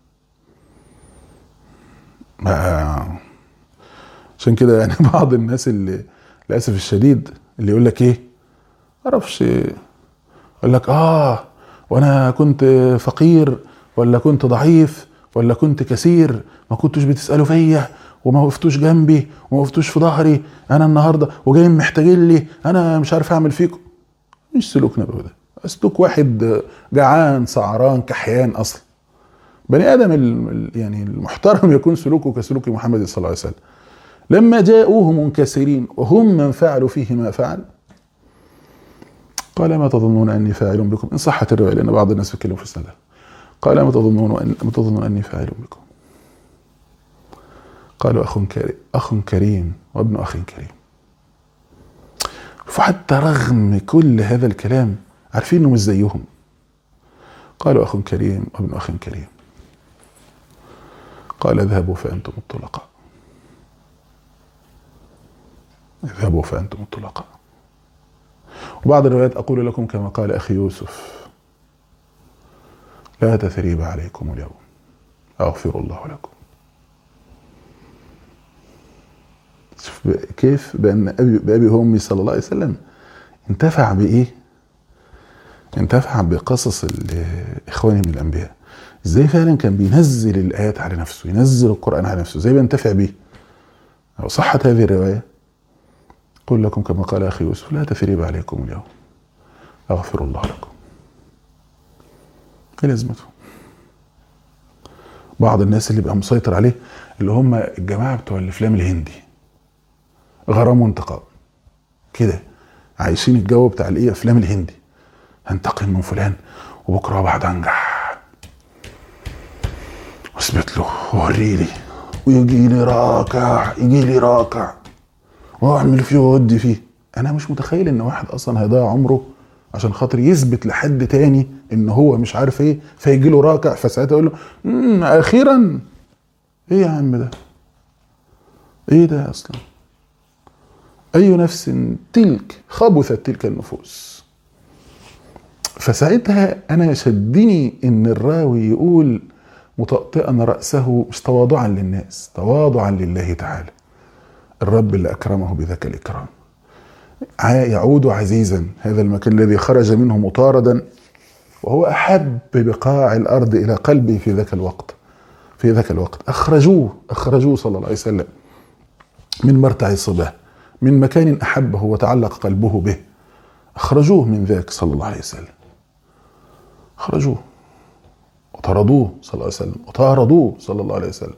عشان كده يعني بعض الناس اللي للاسف الشديد اللي يقول لك ايه معرفش، يقول لك وانا كنت فقير ولا كنت ضعيف ولا كنت كثير، ما كنتوش بتسالوا فيا وما وقفتوش جنبي وما وقفتوش في ظهري، انا النهارده وجايين محتاجين لي، انا مش عارف اعمل فيكم. مش سلوك نبوي ده، سلوك واحد جعان سعران كحيان اصلا. بني ادم يعني المحترم يكون سلوكه كسلوك محمد صلى الله عليه وسلم. لما جاءوه منكسرين وهم من فعلوا فيه ما فعل، قال ما تظنون اني فاعل بكم، ان صحت الروايه لان بعض الناس بيتكلموا في السنه، قال ما تظنون اني فاعل بكم، قالوا اخ كريم وابن اخ كريم. فحتى رغم كل هذا الكلام عارفين انه مش زيهم، قالوا اخ كريم وابن اخ كريم. قال اذهبوا فانتم الطلقاء، اذهبوا فانتم الطلقاء. وبعض الروايات اقول لكم كما قال اخي يوسف، لا تثريب عليكم اليوم اغفر الله لكم. شوف كيف بان بابي وامي صلى الله عليه وسلم انتفع بايه؟ انتفع بقصص اخوانه من الانبياء، ازاي فعلا كان بينزل الايات على نفسه، ينزل القران على نفسه، ازاي بينتفع بيه. لو صحت هذه الروايه قل لكم كما قال اخي يوسف، لا تثريب عليكم اليوم اغفر الله لكم. ايه لازمته؟ بعض الناس اللي بقى مسيطر عليه اللي هم الجماعه بتوع الافلام الهندي، غرام وانتقام كده، عايشين الجو بتاع الايه افلام الهندي، هنتقم من فلان وبكره بعد انجح واثبت له ووريلي ويجي لي راكع واعمل فيه وودي فيه. انا مش متخيل ان واحد اصلا هيضيع عمره عشان خاطر يثبت لحد تاني ان هو مش عارف ايه، فيجي له راكع، فساعتها يقول له اخيرا. ايه يا عم ده؟ ايه ده اصلا؟ اي نفس تلك خبثت تلك النفوس. فساعتها انا شدني ان الراوي يقول مطأطئا رأسه، مش تواضعا للناس، تواضعا لله تعالى، الرب اللي اكرمه بذاك الاكرام. يعود عزيزا هذا المكان الذي خرج منه مطاردا، وهو احب بقاع الارض الى قلبه في ذاك الوقت. اخرجوه صلى الله عليه وسلم من مرتع صباه، من مكان احبه وتعلق قلبه به، اخرجوه من ذاك صلى الله عليه وسلم، اخرجوه وطردوه صلى الله عليه وسلم.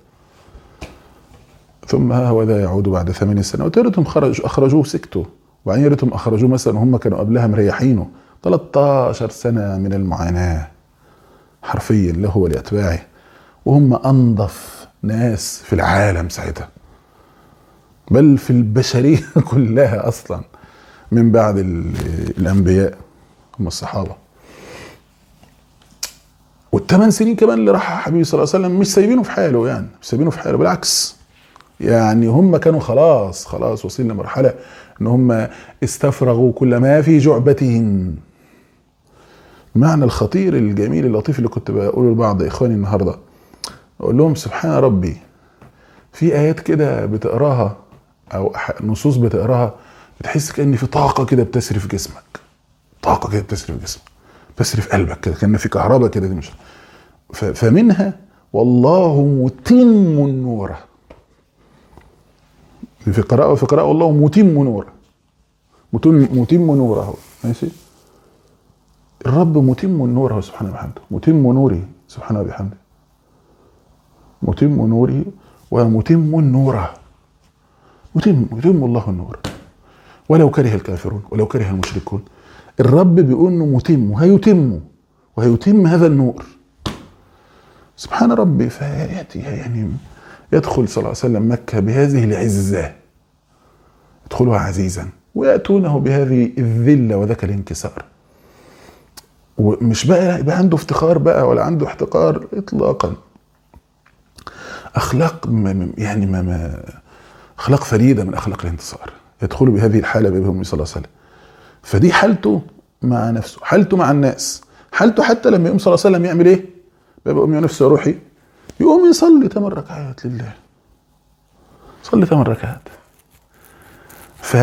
ثم ها هو ذا يعود بعد 8 سنوات، يا ريتهم اخرجوه سكتوا، وبعدين يا ريتهم اخرجوه مثلا وهم كانوا قبلها مريحينه. 13 سنة من المعاناة حرفيا له ولأتباعه، وهم أنظف ناس في العالم ساعتها، بل في البشرية كلها أصلا من بعد الأنبياء هم الصحابة. وال8 سنين كمان اللي راح حبيبي صلى الله عليه وسلم مش سايبينه في حاله، يعني مش سايبينه في حاله، بالعكس يعني هم كانوا خلاص واصلين لمرحلة ان هم استفرغوا كل ما في جعبتهم. المعنى الخطير الجميل اللطيف اللي كنت بقوله لبعض اخواني النهارده، اقول لهم سبحان ربي، في ايات كده بتقراها او نصوص بتقراها بتحس كأن في طاقة كده بتسري في جسمك، طاقة كده بتسري في جسمك، بتسري في قلبك كده، كأن في كهرباء كده، دي مش فمنها والله متم النور، في قراءة والله متم نوره، متم نوره، ماشي. الرب متم نوره سبحانه وبحمده، متم نوره سبحانه وبحمده، متم نوره ومتم نوره، متم الله النور ولو كره الكافرون ولو كره المشركون. الرب بيقول انه متم وهيتم هذا النور سبحان ربي. فياتي يعني يدخل صلى الله عليه وسلم مكة بهذه العزة، يدخلها عزيزا، ويأتونه بهذه الذلة وذاك الانكسار، ومش بقى يبقى عنده افتخار بقى ولا عنده احتقار اطلاقا. اخلاق يعني اخلاق فريدة من اخلاق الانتصار، يدخلوا بهذه الحالة بهم صلى الله عليه وسلم. فدي حالته مع نفسه، حالته مع الناس، حالته حتى لما يقوم صلى الله عليه وسلم يعمل ايه؟ بيقوم نفسه روحي يقوم يصلي 8 ركعات لله، صلي 8 ركعات. ف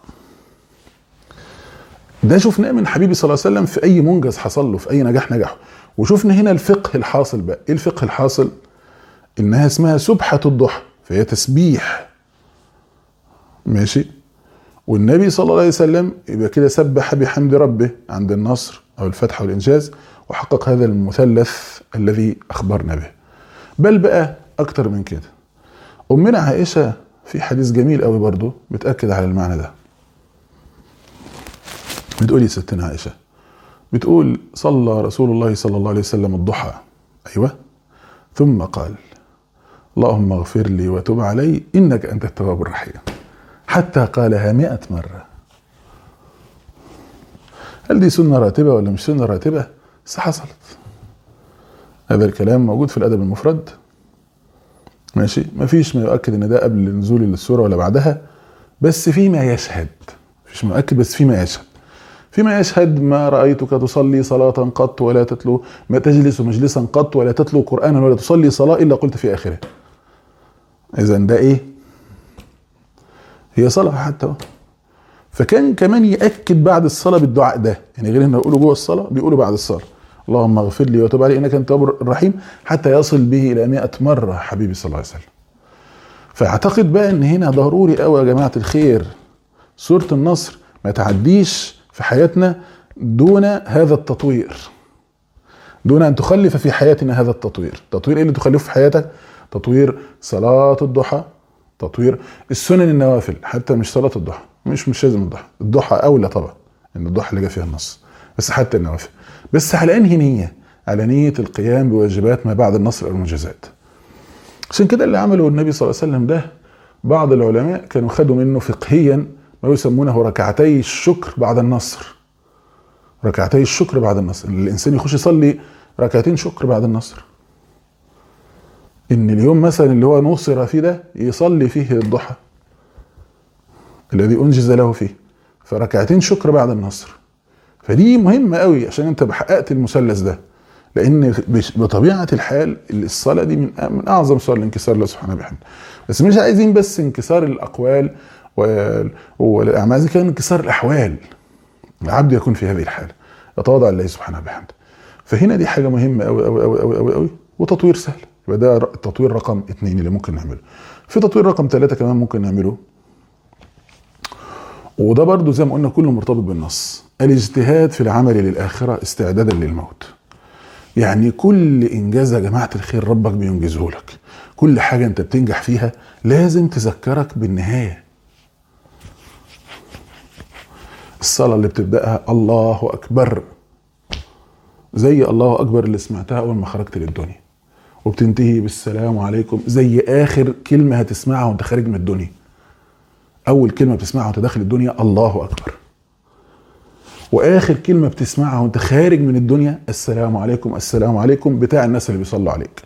ده شفناه من حبيبي صلى الله عليه وسلم في اي منجز حصل له، في اي نجاح نجحه. وشفنا هنا الفقه الحاصل بقى، ايه الفقه الحاصل؟ انها اسمها سبحة الضحى، فهي تسبيح، ماشي. والنبي صلى الله عليه وسلم يبقى كده سبح بحمد ربه عند النصر او الفتح والانجاز، وحقق هذا المثلث الذي اخبرنا به. بل بقى اكتر من كده، امنا عائشة في حديث جميل قوي برضو بتأكد على المعنى ده. بتقولي ستنا عائشة، بتقول صلى رسول الله صلى الله عليه وسلم الضحى، ايوه، ثم قال اللهم اغفر لي وتب علي انك انت التواب الرحيم، حتى قالها 100 مرة. هل دي سنة راتبة ولا مش سنة راتبة؟ بس حصلت. هذا الكلام موجود في الادب المفرد، ماشي، مفيش ما يؤكد ان ده قبل نزول السورة ولا بعدها، بس فيما يشهد، مفيش مؤكد بس فيما يشهد. فيما يشهد ما رأيتك تصلي صلاة قط ولا تتلو، ما تجلس مجلسا قط ولا تتلو قرآنا ولا تصلي صلاة إلا قلت في آخره. إذن ده إيه؟ هي صلاة حتى. فكان كمان يأكد بعد الصلاة بالدعاء ده، يعني غير إنه يقولوا جوه الصلاة بيقولوا بعد الصلاة اللهم اغفر لي وتب علي إنك أنت التواب الرحيم، حتى يصل به إلى 100 مرة حبيبي صلى الله عليه وسلم. فأعتقد بقى إن هنا ضروري قوي يا جماعة الخير سورة النصر ما تعديش في حياتنا دون هذا التطوير، دون أن تخلف في حياتنا هذا التطوير. تطوير إيه اللي تخلفه في حياتك؟ تطوير صلاة الضحى، تطوير السنن النوافل، حتى مش صلاة الضحى، مش لازم الضحى أولى طبعا، إن الضحى اللي جاء فيها النص، بس حتى النوافل، بس على أنهي نية؟ على نية القيام بواجبات ما بعد النصر أو المعجزات. عشان كده اللي عمله النبي صلى الله عليه وسلم ده بعض العلماء كانوا خدوا منه فقهيا ما يسمونه ركعتي الشكر بعد النصر. ركعتي الشكر بعد النصر، ان الانسان يخش يصلي ركعتين شكر بعد النصر، ان اليوم مثلا اللي هو نصر فيه ده يصلي فيه الضحى الذي انجز له فيه، فركعتين شكر بعد النصر. فدي مهمة قوي عشان انت حققت المثلث ده، لان بطبيعة الحال الصلاة دي من اعظم صور الانكسار لله سبحانه وبحمده. بس مش عايزين بس انكسار الاقوال والاعمال، كان انكسار الاحوال. العبد يكون في هذه الحالة يتواضع لله سبحانه وبحمده. فهنا دي حاجة مهمة قوي قوي قوي قوي قوي قوي، وتطوير سهل. يبقى ده التطوير رقم 2 اللي ممكن نعمله. في تطوير رقم 3 كمان ممكن نعمله، وده برضو زي ما قلنا كله مرتبط بالنص، الاجتهاد في العمل للآخرة استعدادا للموت. يعني كل انجاز يا جماعة الخير ربك بينجزه لك، كل حاجة انت بتنجح فيها لازم تذكرك بالنهاية. الصلاة اللي بتبدأها الله أكبر زي الله أكبر اللي سمعتها أول ما خرجت للدنيا، وبتنتهي بالسلام عليكم زي آخر كلمة هتسمعها وانت خارج من الدنيا. أول كلمة بتسمعها وانت داخل الدنيا الله أكبر، وآخر كلمة بتسمعها وانت خارج من الدنيا السلام عليكم السلام عليكم بتاع الناس اللي بيصلوا عليك.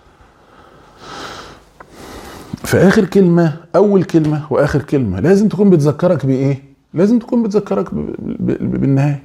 فآخر كلمة أول كلمة وآخر كلمة لازم تكون بتذكرك بإيه؟ لازم تكون بتذكرك بالنهاية،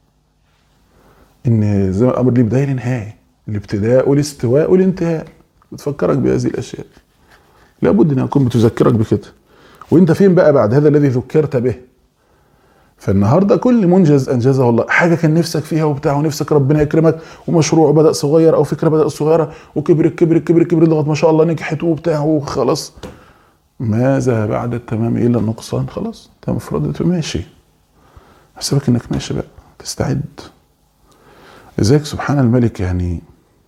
إن زي ما الأمر ليه بداية لنهاية، الابتداء والاستواء والانتهاء، بتفكرك بهذه الأشياء. لابد أن أكون بتذكرك بكده. وإنت فين بقى بعد هذا الذي ذكرت به؟ فالنهارده كل منجز انجزه الله، حاجه كان نفسك فيها وبتاع ونفسك ربنا يكرمك، ومشروع بدا صغير او فكره بدات صغيره وكبرت كبرت كبرت كبرت لغايه ما شاء الله نجحت وبتاع وخلاص، ماذا بعد التمام الا النقصان؟ خلاص انت المفروض تبقى ماشي، حسبك انك ماشي بقى، تستعد. لذلك سبحان الملك، يعني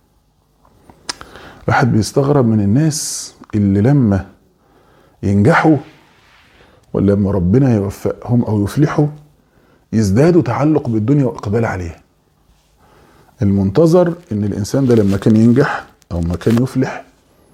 الواحد بيستغرب من الناس اللي لما ينجحوا ولا لما ربنا يوفقهم او يفلحوا يزدادوا تعلق بالدنيا واقبال عليها. المنتظر ان الانسان ده لما كان ينجح او ما كان يفلح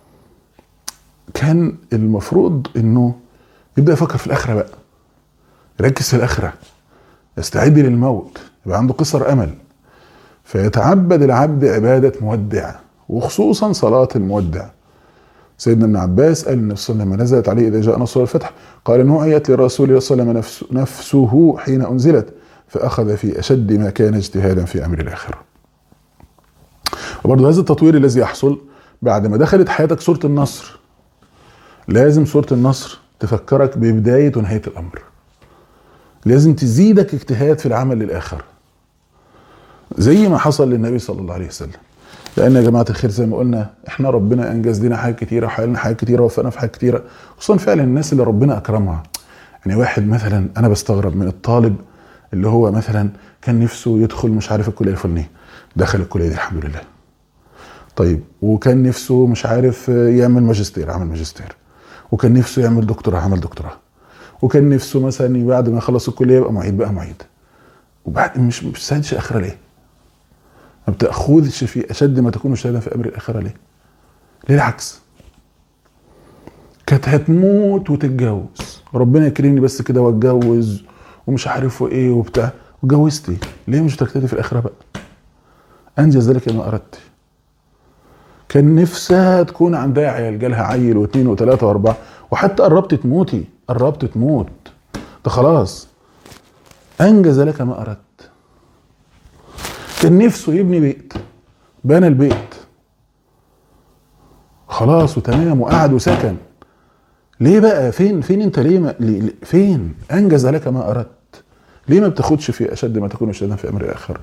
كان المفروض انه يبدأ يفكر في الاخرة بقى، يركز في الاخرة، يستعد للموت، يبقى عنده قصر امل، فيتعبد العبد عبادة مودع، وخصوصا صلاة المودع. سيدنا ابن عباس قال النبي صلى الله عليه وسلم نزلت عليه اذا جاء نصر الفتح قال نوعيت لرسول الله صلى الله عليه وسلم نفسه حين انزلت فاخذ في اشد ما كان اجتهادا في امر الاخره. وبرضه هذا التطوير الذي يحصل بعد ما دخلت حياتك سوره النصر، لازم سوره النصر تفكرك ببدايه ونهايه الامر، لازم تزيدك اجتهاد في العمل للاخره زي ما حصل للنبي صلى الله عليه وسلم. لان يا جماعه الخير زي ما قلنا احنا ربنا انجز لنا حاجات كتيره وحللنا حاجات كتيره ووفقنا في حاجات كتيره، خصوصا فعلا الناس اللي ربنا اكرمها. يعني واحد مثلا انا بستغرب من الطالب اللي هو مثلا كان نفسه يدخل مش عارف الكليه الفلانيه، دخل الكليه دي الحمد لله. طيب وكان نفسه مش عارف يعمل ماجستير، عمل ماجستير، وكان نفسه يعمل دكتوراه، عمل دكتوراه، وكان نفسه مثلا بعد ما يخلص الكليه يبقى معيد، بقى معيد، وبعد مش سادش اخره ليه؟ ما بتاخذش في اشد ما تكون شهادا في امر الاخره ليه؟ ليه العكس؟ كانت هتموت وتتجوز، ربنا يكرمني بس كده واتجوز ومش عارف ايه وبتاع، واتجوزتي، ليه مش بتجتهدي في الاخره بقى؟ انجز ذلك ما اردت. كان نفسها تكون عندها عيال، جالها عيل واثنين وثلاثه واربعه، وحتى قربت تموتي، قربت تموت، ده خلاص انجز لك ما اردت. كان نفسه يبني بيت، بنى البيت خلاص وتمام وقعد وسكن، ليه بقى؟ فين انت؟ ليه فين؟ انجز لك ما اردت. ليه ما بتاخدش في اشد ما تكون شهادا في امر الاخره؟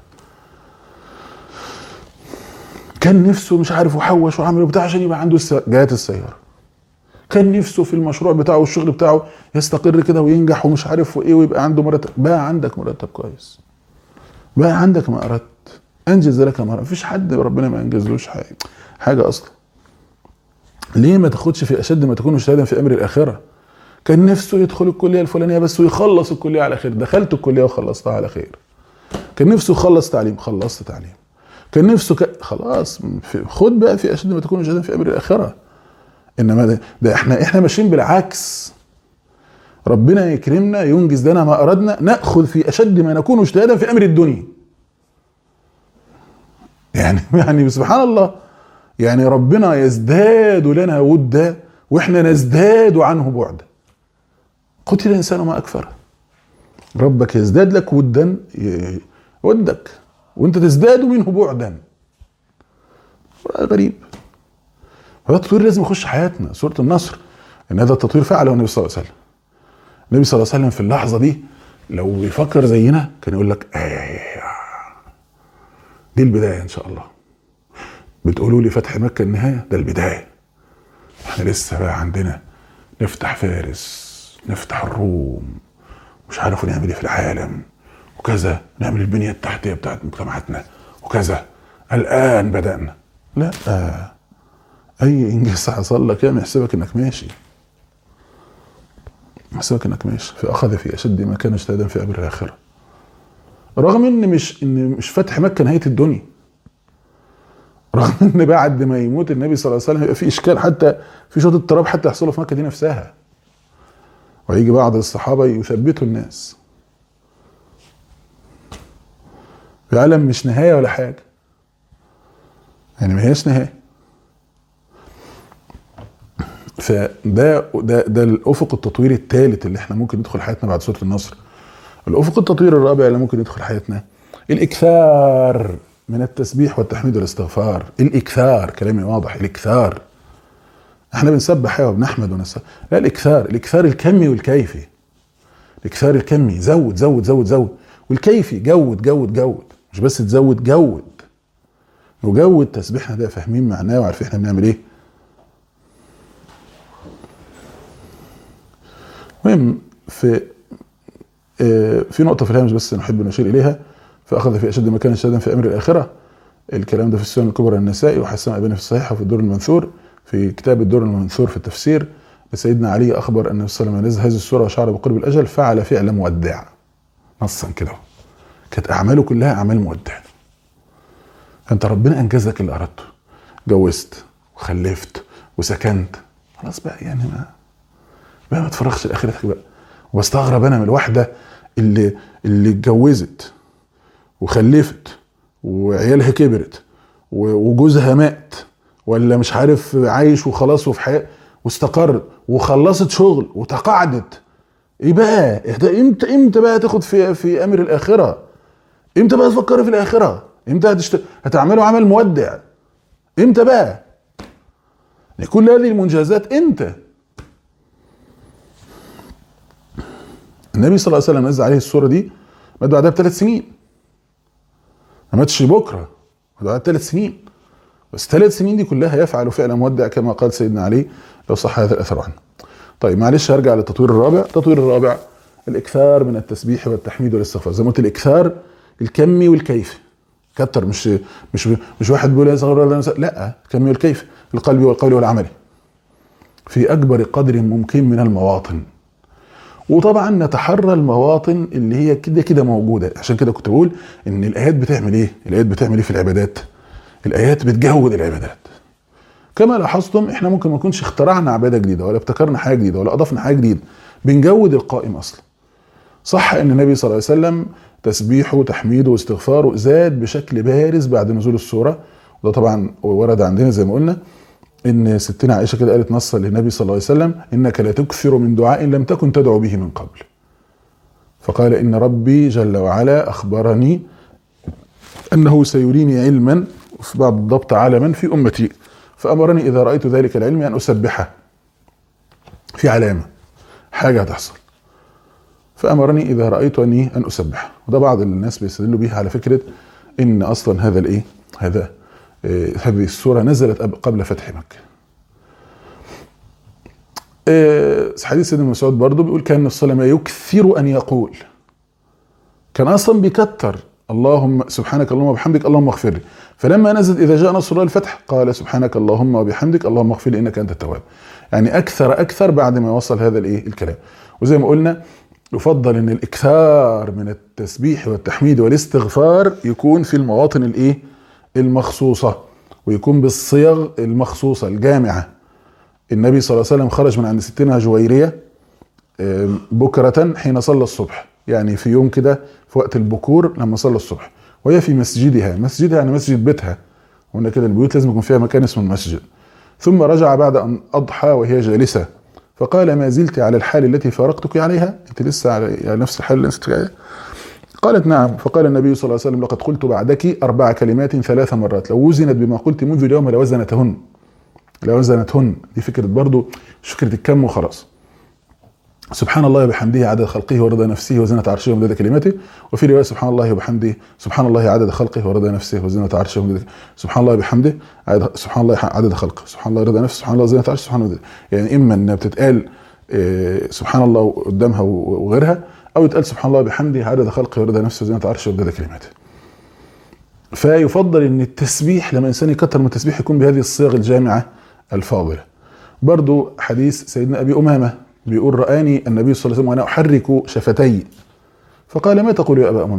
كان نفسه مش عارف وحوش وعمل وبتاع عشان يبقى عنده جهات السياره، كان نفسه في المشروع بتاعه والشغل بتاعه يستقر كده وينجح ومش عارف وايه ويبقى عنده مرتب، بقى عندك مرتب كويس، بقى عندك ما اردت، انجز لك ما اردت. مفيش حد ربنا ما انجزلوش حاجه اصلا. ليه ما تاخدش في اشد ما تكون شهادا في امر الاخره؟ كان نفسه يدخل الكليه الفلانيه بس ويخلص الكليه على خير، دخلت الكليه وخلصتها على خير. كان نفسه يخلص تعليم، خلصت تعليم. كان نفسه خلاص خد بقى في اشد ما تكون شهادا في امر الاخره. انما ده احنا ماشيين بالعكس. ربنا يكرمنا ينجز لنا ما اردنا، ناخذ في اشد ما نكون اجتهادا في امر الدنيا. يعني سبحان الله، يعني ربنا يزداد لنا ودا واحنا نزداد عنه بعدا. قتل الانسان ما اكفره. ربك يزداد لك ودا، ودك، وانت تزداد منه بعدا. غريب. هذا التطوير لازم يخش حياتنا. سورة النصر ان هذا التطوير فعله النبي صلى الله عليه وسلم. النبي صلى الله عليه وسلم في اللحظة دي لو بيفكر زينا كان يقول لك دي البداية ان شاء الله. بتقولوا لي فتح مكة النهاية، ده البداية. احنا لسه بقى عندنا نفتح فارس، نفتح الروم، مش عارفوا نعمل ايه في العالم وكذا، نعمل البنية التحتية بتاعت مجتمعاتنا وكذا. الآن بدأنا. لا، اي انجاز حصل لك يعني احسبك انك ماشي، احسبك انك ماشي. فاخذ في اشد ما كان اجتهادا في امر الاخره. رغم ان مش فتح مكه نهايه الدنيا، رغم ان بعد ما يموت النبي صلى الله عليه وسلم يبقى في اشكال، حتى في شوط اضطراب حتى يحصلوا في مكه دي نفسها، ويجي بعض الصحابه يثبتوا الناس. العالم مش نهايه ولا حاجه، يعني ما هيش نهايه. ده الافق التطوير الثالث اللي احنا ممكن ندخل حياتنا بعد سوره النصر. الافق التطوير الرابع اللي ممكن يدخل حياتنا الاكثار من التسبيح والتحميد والاستغفار. الاكثار، كلامي واضح، الاكثار. احنا بنسبح وبنحمد ونسبح، لا، الاكثار الكمي والكيفي. الاكثار الكمي، زود زود زود زود، والكيفي جود جود جود، مش بس تزود، جود وجود تسبيحنا ده، فاهمين معناه وعارفين احنا بنعمل ايه. المهم في نقطة في الهامش بس نحب نشير إليها. فأخذ في أشد مكان شديدا في أمر الآخرة. الكلام ده في السنن الكبرى النسائي، وحسن أباني في الصحيح، وفي الدور المنثور، في كتاب الدور المنثور في التفسير. سيدنا علي أخبر أن صلى الله عليه وسلم نزل هذه السورة وشعر بقرب الأجل فعل فعل مودع، نصا كده، كانت أعماله كلها أعمال مودع. أنت ربنا أنجزك اللي أردته، جوزت وخلفت وسكنت، خلاص بقى، يعني ما تفرغش لآخرتك بقى. وبستغرب انا من الواحده اللي اتجوزت وخلفت وعيالها كبرت وجوزها مات ولا مش عارف عايش وخلاص وفي حياه واستقرت وخلصت شغل وتقاعدت. ايه بقى امتى بقى تاخد في امر الاخره؟ امتى بقى تفكري في الاخره؟ امتى هتعملوا عمل مودع؟ امتى بقى؟ كل هذه المنجزات امتى؟ النبي صلى الله عليه وسلم نزل عليه السوره دي مات بعدها ب3 سنين، ما ماتش بكره، مات بعدها ب3 سنين، بس 3 سنين دي كلها يفعل فعل مودع كما قال سيدنا علي لو صح هذا الاثر عنه. طيب معلش هرجع للتطوير الرابع. التطوير الرابع الاكثار من التسبيح والتحميد والاستغفار. زي ما قلت الاكثار الكمي والكيفي، كتر، مش واحد بيقول لا، الكمي والكيفي، القلبي والقول والعملي، في اكبر قدر ممكن من المواطن. وطبعا نتحرى المواطن اللي هي كده موجوده. عشان كده كنت بقول ان الايات بتعمل ايه؟ الايات بتعمل ايه في العبادات؟ الايات بتجود العبادات. كما لاحظتم احنا ممكن ما نكونش اخترعنا عباده جديده ولا ابتكرنا حاجه جديده ولا اضفنا حاجه جديده، بنجود القائم اصلا. صح ان النبي صلى الله عليه وسلم تسبيحه وتحميده واستغفاره زاد بشكل بارز بعد نزول السوره، وده طبعا ورد عندنا زي ما قلنا ان ستنا عائشه كده قالت نصا للنبي صلى الله عليه وسلم: انك لا تكثر من دعاء لم تكن تدعو به من قبل. فقال: ان ربي جل وعلا اخبرني انه سيريني علما، وفي بعض الضبط علما، في امتي، فامرني اذا رايت ذلك العلم ان اسبحه. في علامه، حاجه هتحصل، فامرني اذا رايت ان اسبحه. وده بعض الناس بيستدلوا بيها على فكره ان اصلا هذه السورة نزلت قبل فتح مكة. حديث سيدنا مسعود برضو بيقول: كان الصلاة ما يكثر أن يقول، كان أصلا بيكتر اللهم سبحانك اللهم وبحمدك اللهم اغفر لي. فلما نزل إذا جاء نصر الله الفتح قال: سبحانك اللهم وبحمدك اللهم اغفر لي إنك أنت التواب. يعني أكثر بعد ما يوصل هذا الكلام. وزي ما قلنا يفضل ان الاكثار من التسبيح والتحميد والاستغفار يكون في المواطن المخصوصة، ويكون بالصيغ المخصوصة الجامعة. النبي صلى الله عليه وسلم خرج من عند ستنا جويرية بكرة حين صلى الصبح، يعني في يوم كده في وقت البكور لما صلى الصبح، وهي في مسجدها يعني مسجد بيتها، وهنا كده البيوت لازم يكون فيها مكان اسمه المسجد. ثم رجع بعد أن أضحى وهي جالسة، فقال: ما زلت على الحال التي فارقتك عليها؟ أنت لسه على نفس الحال اللي أنت عليها؟ قالت: نعم. فقال النبي صلى الله عليه وسلم: لقد قلت بعدك 4 كلمات 3 مرات لو وزنت بما قلت منذ اليوم لوزنتهن. دي فكرة برضو، مش فكرة الكم وخلاص. سبحان الله وبحمده عدد خلقه ورضا نفسه وزنة عرشه ومداد كلماته. وفي رواية: سبحان الله وبحمده، سبحان الله عدد خلقه ورضا نفسه وزنة عرشه ومداد، سبحان الله وبحمده، سبحان الله عدد خلقه، سبحان الله رضا نفسه، سبحان الله وزنة عرشه، سبحان الله. يعني إما إنها بتتقال سبحان الله قدامها وغيرها، أو يتقال سبحان الله بحمده عدد خلقه ورضا نفسه وزنة عرشه ومداد كلماته. فيفضل ان التسبيح لما الانسان يكتر من التسبيح يكون بهذه الصيغ الجامعه الفاضله. برضو حديث سيدنا ابي امامه بيقول: رآني النبي صلى الله عليه وسلم وانا احرك شفتي، فقال: ما تقول يا ابا امامه؟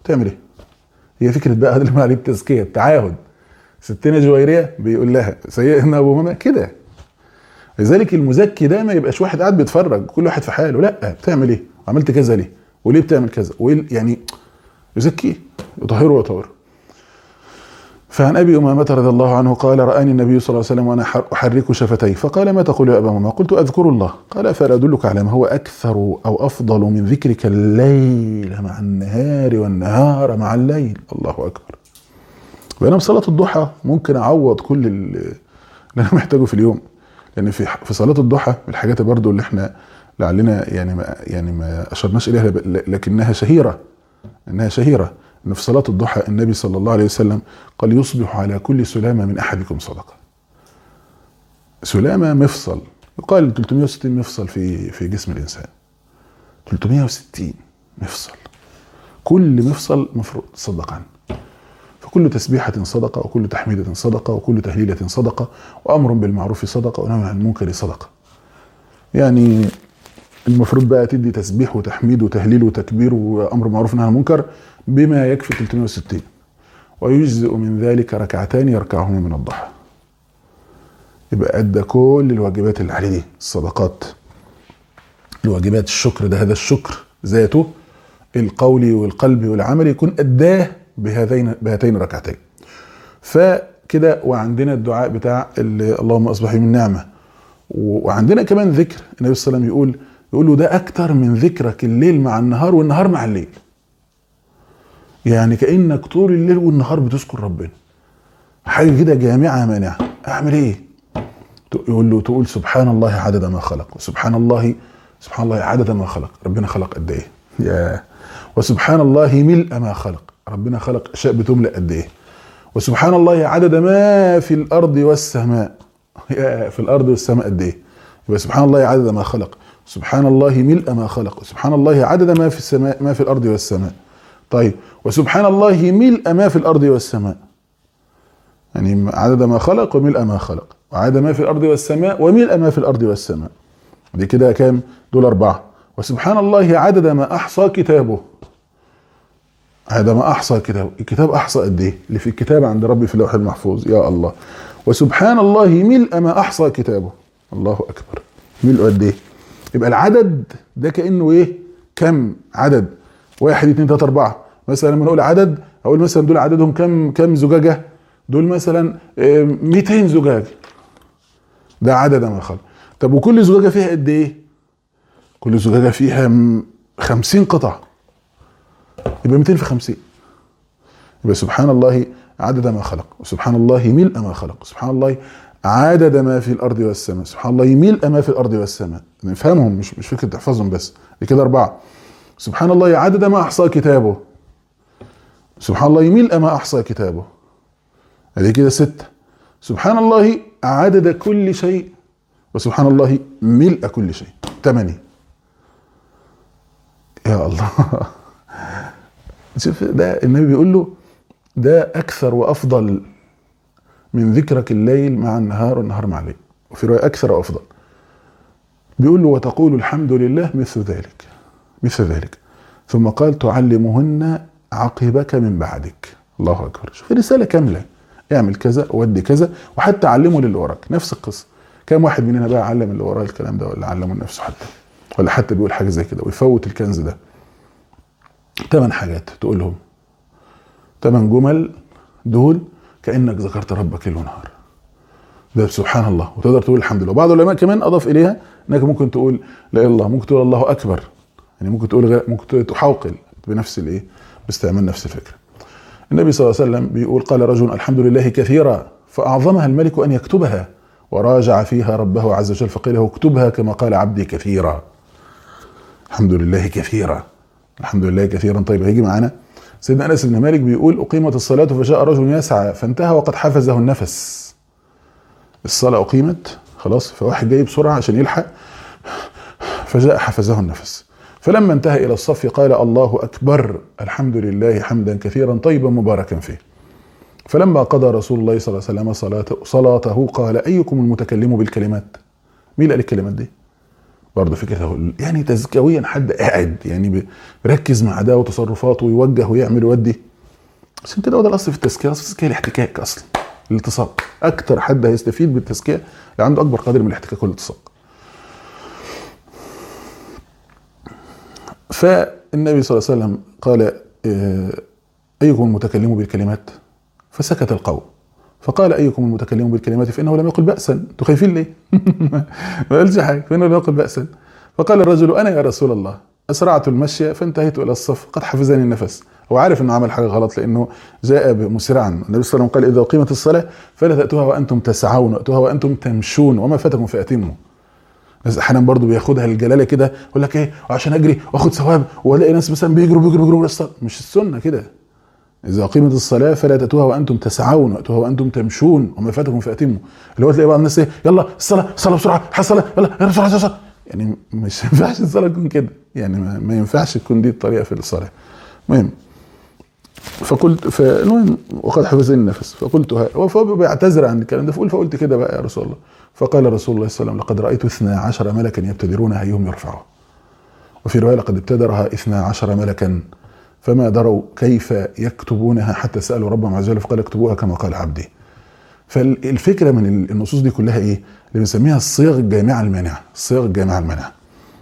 بتعمل ايه؟ هي فكره بقى اللي ما عليه التزكيه، التعاهد. ستنا جويريه بيقول لها سيدنا ابو ماما كده. لذلك المزكي ده ما يبقاش واحد قاعد بيتفرج كل واحد في حاله، لا، بتعمل ايه؟ عملت كذا ليه؟ وليه بتعمل كذا؟ يعني يزكيه، يطهره ويطهره. فعن ابي امامه رضي الله عنه قال: رآني النبي صلى الله عليه وسلم وانا احرك شفتي فقال: ما تقول يا ابا امامه؟ قلت: اذكر الله. قال: فلا ادلك على ما هو اكثر او افضل من ذكرك الليل مع النهار والنهار مع الليل. الله اكبر. وانا بصلاه الضحى ممكن اعوض كل اللي انا محتاجه في اليوم، لان في صلاه الضحى من الحاجات برضو اللي احنا لعلنا يعني ما اشرناش اليها، لكنها شهيره، انها شهيره، ان في صلاه الضحى النبي صلى الله عليه وسلم قال: يصبح على كل سلامه من احدكم صدقه. سلامه مفصل، يقال 360 مفصل في جسم الانسان. 360 مفصل، كل مفصل مفروض تصدق عنه. فكل تسبيحة صدقة، وكل تحميدة صدقة، وكل تهليلة صدقة، وأمر بالمعروف صدقة، ونهي عن المنكر صدقة. يعني المفروض بقى تدي تسبيح وتحميد وتهليل وتكبير وأمر بالمعروف ونهي عن المنكر بما يكفي 360، ويجزئ من ذلك ركعتان يركعهما من الضحى. يبقى أدى كل الواجبات اللي عليه دي، الصدقات، الواجبات، الشكر ده، هذا الشكر ذاته القولي والقلبي والعملي يكون أداه بهاتين الركعتين. فكده. وعندنا الدعاء بتاع اللهم اصبح من نعمه. وعندنا كمان ذكر النبي صلى الله عليه وسلم يقول له: ده اكتر من ذكرك الليل مع النهار والنهار مع الليل. يعني كانك طول الليل والنهار بتذكر ربنا، حاجه كده جامعه مانعه. اعمل ايه؟ يقول له: تقول سبحان الله عدد ما خلق، وسبحان الله عدد ما خلق. ربنا خلق قد ايه؟ يا وسبحان الله ملء ما خلق. ربنا خلق اشياء بتملأ قد ايه؟ وسبحان الله عدد ما في الارض والسماء. في الارض والسماء قد ايه؟ يبقى سبحان الله عدد ما خلق، سبحان الله ملء ما خلق، وسبحان الله عدد ما في السماء، ما في الارض والسماء. طيب، وسبحان الله ملء ما في الارض والسماء، يعني عدد ما خلق وملء ما خلق، وعدد ما في الارض والسماء وملء ما في الارض والسماء. دي كده كام؟ دول 4. وسبحان الله عدد ما احصى كتابه. هذا ما احصى كتابه. الكتاب احصى قد ايه؟ اللي في الكتاب عند ربي في اللوح المحفوظ. يا الله. وسبحان الله ملء ما احصى كتابه. الله اكبر. ملء قد ايه؟ يبقى العدد ده كانه ايه؟ كم عدد؟ 1 2 3 4. مثلا لما نقول عدد اقول مثلا دول عددهم كم زجاجه؟ دول مثلا 200 زجاجه. ده عدد ما خلق. طب وكل زجاجه فيها قد ايه؟ كل زجاجه فيها 50 قطعه، يبقى 200 في 50. يبقى سبحان الله عدد ما خلق، وسبحان الله ملء ما خلق، سبحان الله عدد ما في الارض والسماء، سبحان الله ملء ما في الارض والسماء. نفهمهم، مش فكره تحفظهم بس. دي كده 4. سبحان الله عدد ما احصى كتابه، سبحان الله ملء ما احصى كتابه. ادي كده 6. سبحان الله عدد كل شيء، وسبحان الله ملء كل شيء. 8. يا الله. شوف، ده النبي بيقول له: ده اكثر وافضل من ذكرك الليل مع النهار والنهار مع الليل. وفي روايه اكثر وافضل. بيقول له: وتقول الحمد لله مثل ذلك. ثم قال: تعلمهن عقبك من بعدك. الله اكبر. شوف رساله كامله. اعمل كذا ودي كذا، وحتى علمه للي وراك. نفس القصه. كم واحد مننا بقى علم اللي وراه الكلام ده، ولا علمه لنفسه حتى، ولا حتى بيقول حاجه زي كده ويفوت الكنز ده؟ 8 حاجات تقولهم، 8 جمل دول كأنك ذكرت ربك ليل ونهار. ده سبحان الله. وتقدر تقول الحمد لله. وبعض العلماء كمان اضاف اليها انك ممكن تقول لا اله الا الله، ممكن تقول الله اكبر، يعني ممكن تحوقل بنفس الايه، باستعمال نفس الفكره. النبي صلى الله عليه وسلم بيقول: قال رجل: الحمد لله كثيرا فاعظمها الملك ان يكتبها، وراجع فيها ربه عز وجل فقيل له: اكتبها كما قال عبدي كثيرا. الحمد لله كثيرا، الحمد لله كثيرا. طيب، هيجي معانا سيدنا انس بن مالك بيقول: اقيمت الصلاه فجاء رجل يسعى فانتهى وقد حفزه النفس. الصلاه اقيمت خلاص، فواحد جاي بسرعه عشان يلحق، فجاء حفزه النفس. فلما انتهى الى الصف قال: الله اكبر، الحمد لله حمدا كثيرا طيبا مباركا فيه. فلما قضى رسول الله صلى الله عليه وسلم صلاته قال: ايكم المتكلم بالكلمات؟ مين قال الكلمات دي؟ برضه فكره يعني تزكويا، حد قاعد يعني بيركز مع ده وتصرفاته ويوجه ويعمل ويودي. عشان كده هو ده الاصل في التزكيه. اصل التزكيه الاحتكاك اصلا، الالتصاق. اكتر حد هيستفيد بالتزكيه اللي عنده اكبر قدر من الاحتكاك والالتصاق. فالنبي صلى الله عليه وسلم قال ايكم المتكلم بالكلمات؟ فسكت القوم. فقال ايكم المتكلم بالكلمات فانه لم يقل بأسا. انتوا خايفين ليه؟ ما قالش حاجه، فانه لم يقل بأسا. فقال الرجل انا يا رسول الله اسرعت المشي فانتهيت الى الصف قد حفزني النفس. هو عارف انه عمل حاجه غلط لانه جاء مسرعا. النبي صلى الله عليه وسلم قال اذا اقيمت الصلاه فلا تاتوها وانتم تسعون، واتوها وانتم تمشون، وما فاتكم فاتموا. بس احيانا برضه بياخدها الجلاله كده، يقول لك ايه عشان اجري واخد ثواب، والاقي ناس مثلا بيجروا للصلاه. مش السنه كده. اذا اقيمت الصلاه فلا تاتوها وانتم تسعون، واتوها وانتم تمشون، وما فاتكم فاتموا. اللي هو تلاقي بعض الناس ايه يلا الصلاه بسرعه، الصلاه يلا بسرعه. يعني مش ينفعش الصلاه تكون كده، يعني ما ينفعش تكون دي الطريقه في الصلاه. المهم فقلت فالمهم وقد حفظني النفس فقلتها، فهو بيعتذر عن الكلام ده. فقلت كده بقى يا رسول الله. فقال رسول الله صلى الله عليه وسلم لقد رايت 12 ملكا يبتدرونها ايهم يرفعها، وفي روايه لقد ابتدرها 12 ملكا فما دروا كيف يكتبونها حتى سالوا ربهم عز وجل فقال اكتبوها كما قال عبدي. فالفكره من النصوص دي كلها ايه؟ اللي بنسميها الصيغ الجامعه المانعه. الصيغ الجامعه المانعه.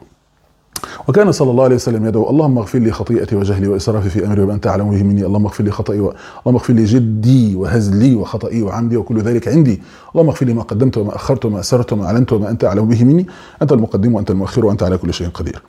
وكان صلى الله عليه وسلم يدعو اللهم اغفر لي خطيئتي وجهلي واسرافي في امري وما انت اعلم به مني، اللهم اغفر لي خطئي اللهم اغفر لي جدي وهزلي وخطئي وعمدي وكل ذلك عندي، اللهم اغفر لي ما قدمت وما اخرت وما اسررت وما اعلنت وما انت اعلم به مني، انت المقدم وانت المؤخر وانت على كل شيء قدير.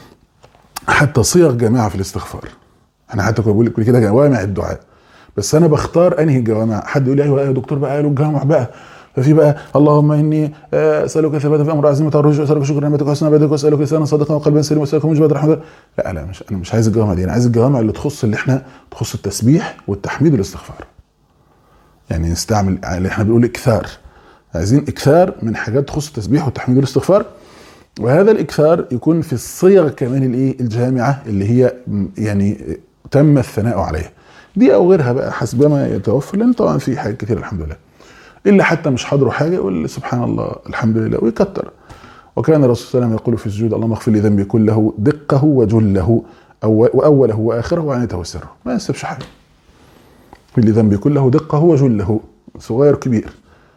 حتى صيغ جماعه في الاستغفار. انا حتى بقول لك كده جوامع الدعاء، بس انا بختار انهي جوامع. حد يقول لي ايوه يا دكتور بقى قالوا الجوامع بقى، ففي بقى اللهم اني اسالك ثبات في امر عزيمه الرجوع، اسالك شكر نعمتك وحسن عبادك، واسالك لسانا صادقا وقلبا سليما، واسالك موجبات رحمتك. لا انا مش عايز الجوامع دي. انا عايز الجوامع اللي تخص تخص التسبيح والتحميد والاستغفار. يعني نستعمل اللي احنا بنقول اكثار. عايزين اكثار من حاجات تخص التسبيح والتحميد والاستغفار، وهذا الاكثار يكون في الصيغ كمان الايه الجامعه اللي هي يعني تم الثناء عليها. دي او غيرها بقى حسب ما يتوفر، لان طبعا في حاجات كتير الحمد لله. إلا حتى مش حاضره حاجة يقول سبحان الله الحمد لله ويكتر. وكان الرسول صلى الله عليه وسلم يقول في السجود اللهم اغفر لي ذنبي كله دقه وجله وأوله وآخره وعنيته وسره. ما ينسبش حاجة. اغفر لي ذنبي كله دقه وجله، صغير كبير،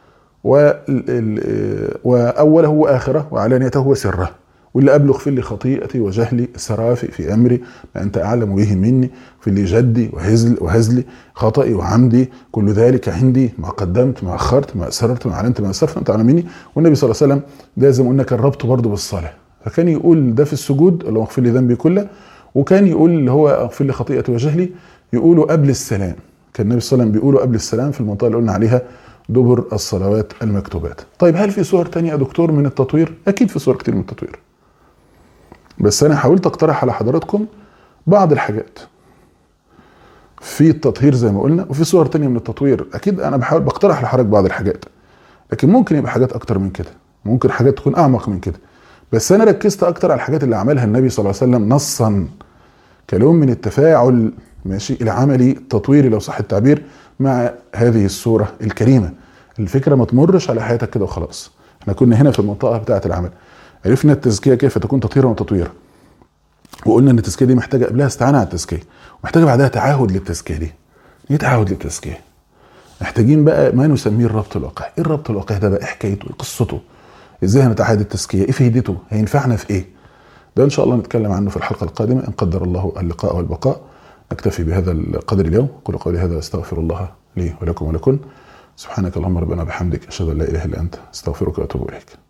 وأوله وآخره وعلانيته وسره. واللي قبله اغفر لي خطيئتي وجهلي اسرافي في امري ما انت اعلم به مني، اغفر لي جدي وهزلي خطئي وعمدي كل ذلك عندي، ما قدمت ما اخرت ما اسررت ما اعلنت ما اسرفت انت اعلم مني. والنبي صلى الله عليه وسلم ده زي ما قلنا كان ربطه برضه بالصلاه، فكان يقول ده في السجود اللي هو اغفر لي ذنبي كله، وكان يقول اللي هو اغفر لي خطيئتي وجهلي يقوله قبل السلام. كان النبي صلى الله عليه وسلم بيقوله قبل السلام في المنطقه اللي قلنا عليها دبر الصلوات المكتوبات. طيب هل في صور تانية يا دكتور من التطوير؟ اكيد في صور كتير من التطوير، بس انا حاولت اقترح على حضراتكم بعض الحاجات في التطهير زي ما قلنا، وفي صور تانية من التطوير. اكيد انا بحاول بقترح لحضرتك بعض الحاجات، لكن ممكن يبقى حاجات اكتر من كده، ممكن حاجات تكون اعمق من كده. بس انا ركزت اكتر على الحاجات اللي عملها النبي صلى الله عليه وسلم نصا كلون من التفاعل ماشي العملي التطويري لو صح التعبير مع هذه السورة الكريمة. الفكرة ما تمرش على حياتك كده وخلاص. احنا كنا هنا في المنطقة بتاعة العمل، عرفنا التزكية كيف تكون تطهيرا وتطويرا، وقلنا ان التزكية دي محتاجة قبلها استعانة على التزكية، ومحتاجة بعدها تعهد للتزكية دي. ايه تعهد للتزكية؟ محتاجين بقى ما نسميه الربط الواقعي. ايه الربط الواقعي ده بقى؟ ايه حكايته؟ ايه قصته؟ ازاي هنتعهد التزكية؟ ايه فايدته؟ هينفعنا في ايه؟ ده ان شاء الله نتكلم عنه في الحلقة القادمة ان قدر الله اللقاء والبقاء. نكتفي بهذا القدر اليوم. قولوا قولي هذا واستغفر الله لي ولكم ولكن. سبحانك اللهم ربنا بحمدك اشهد ان لا اله الا انت استغفرك واتوب اليك.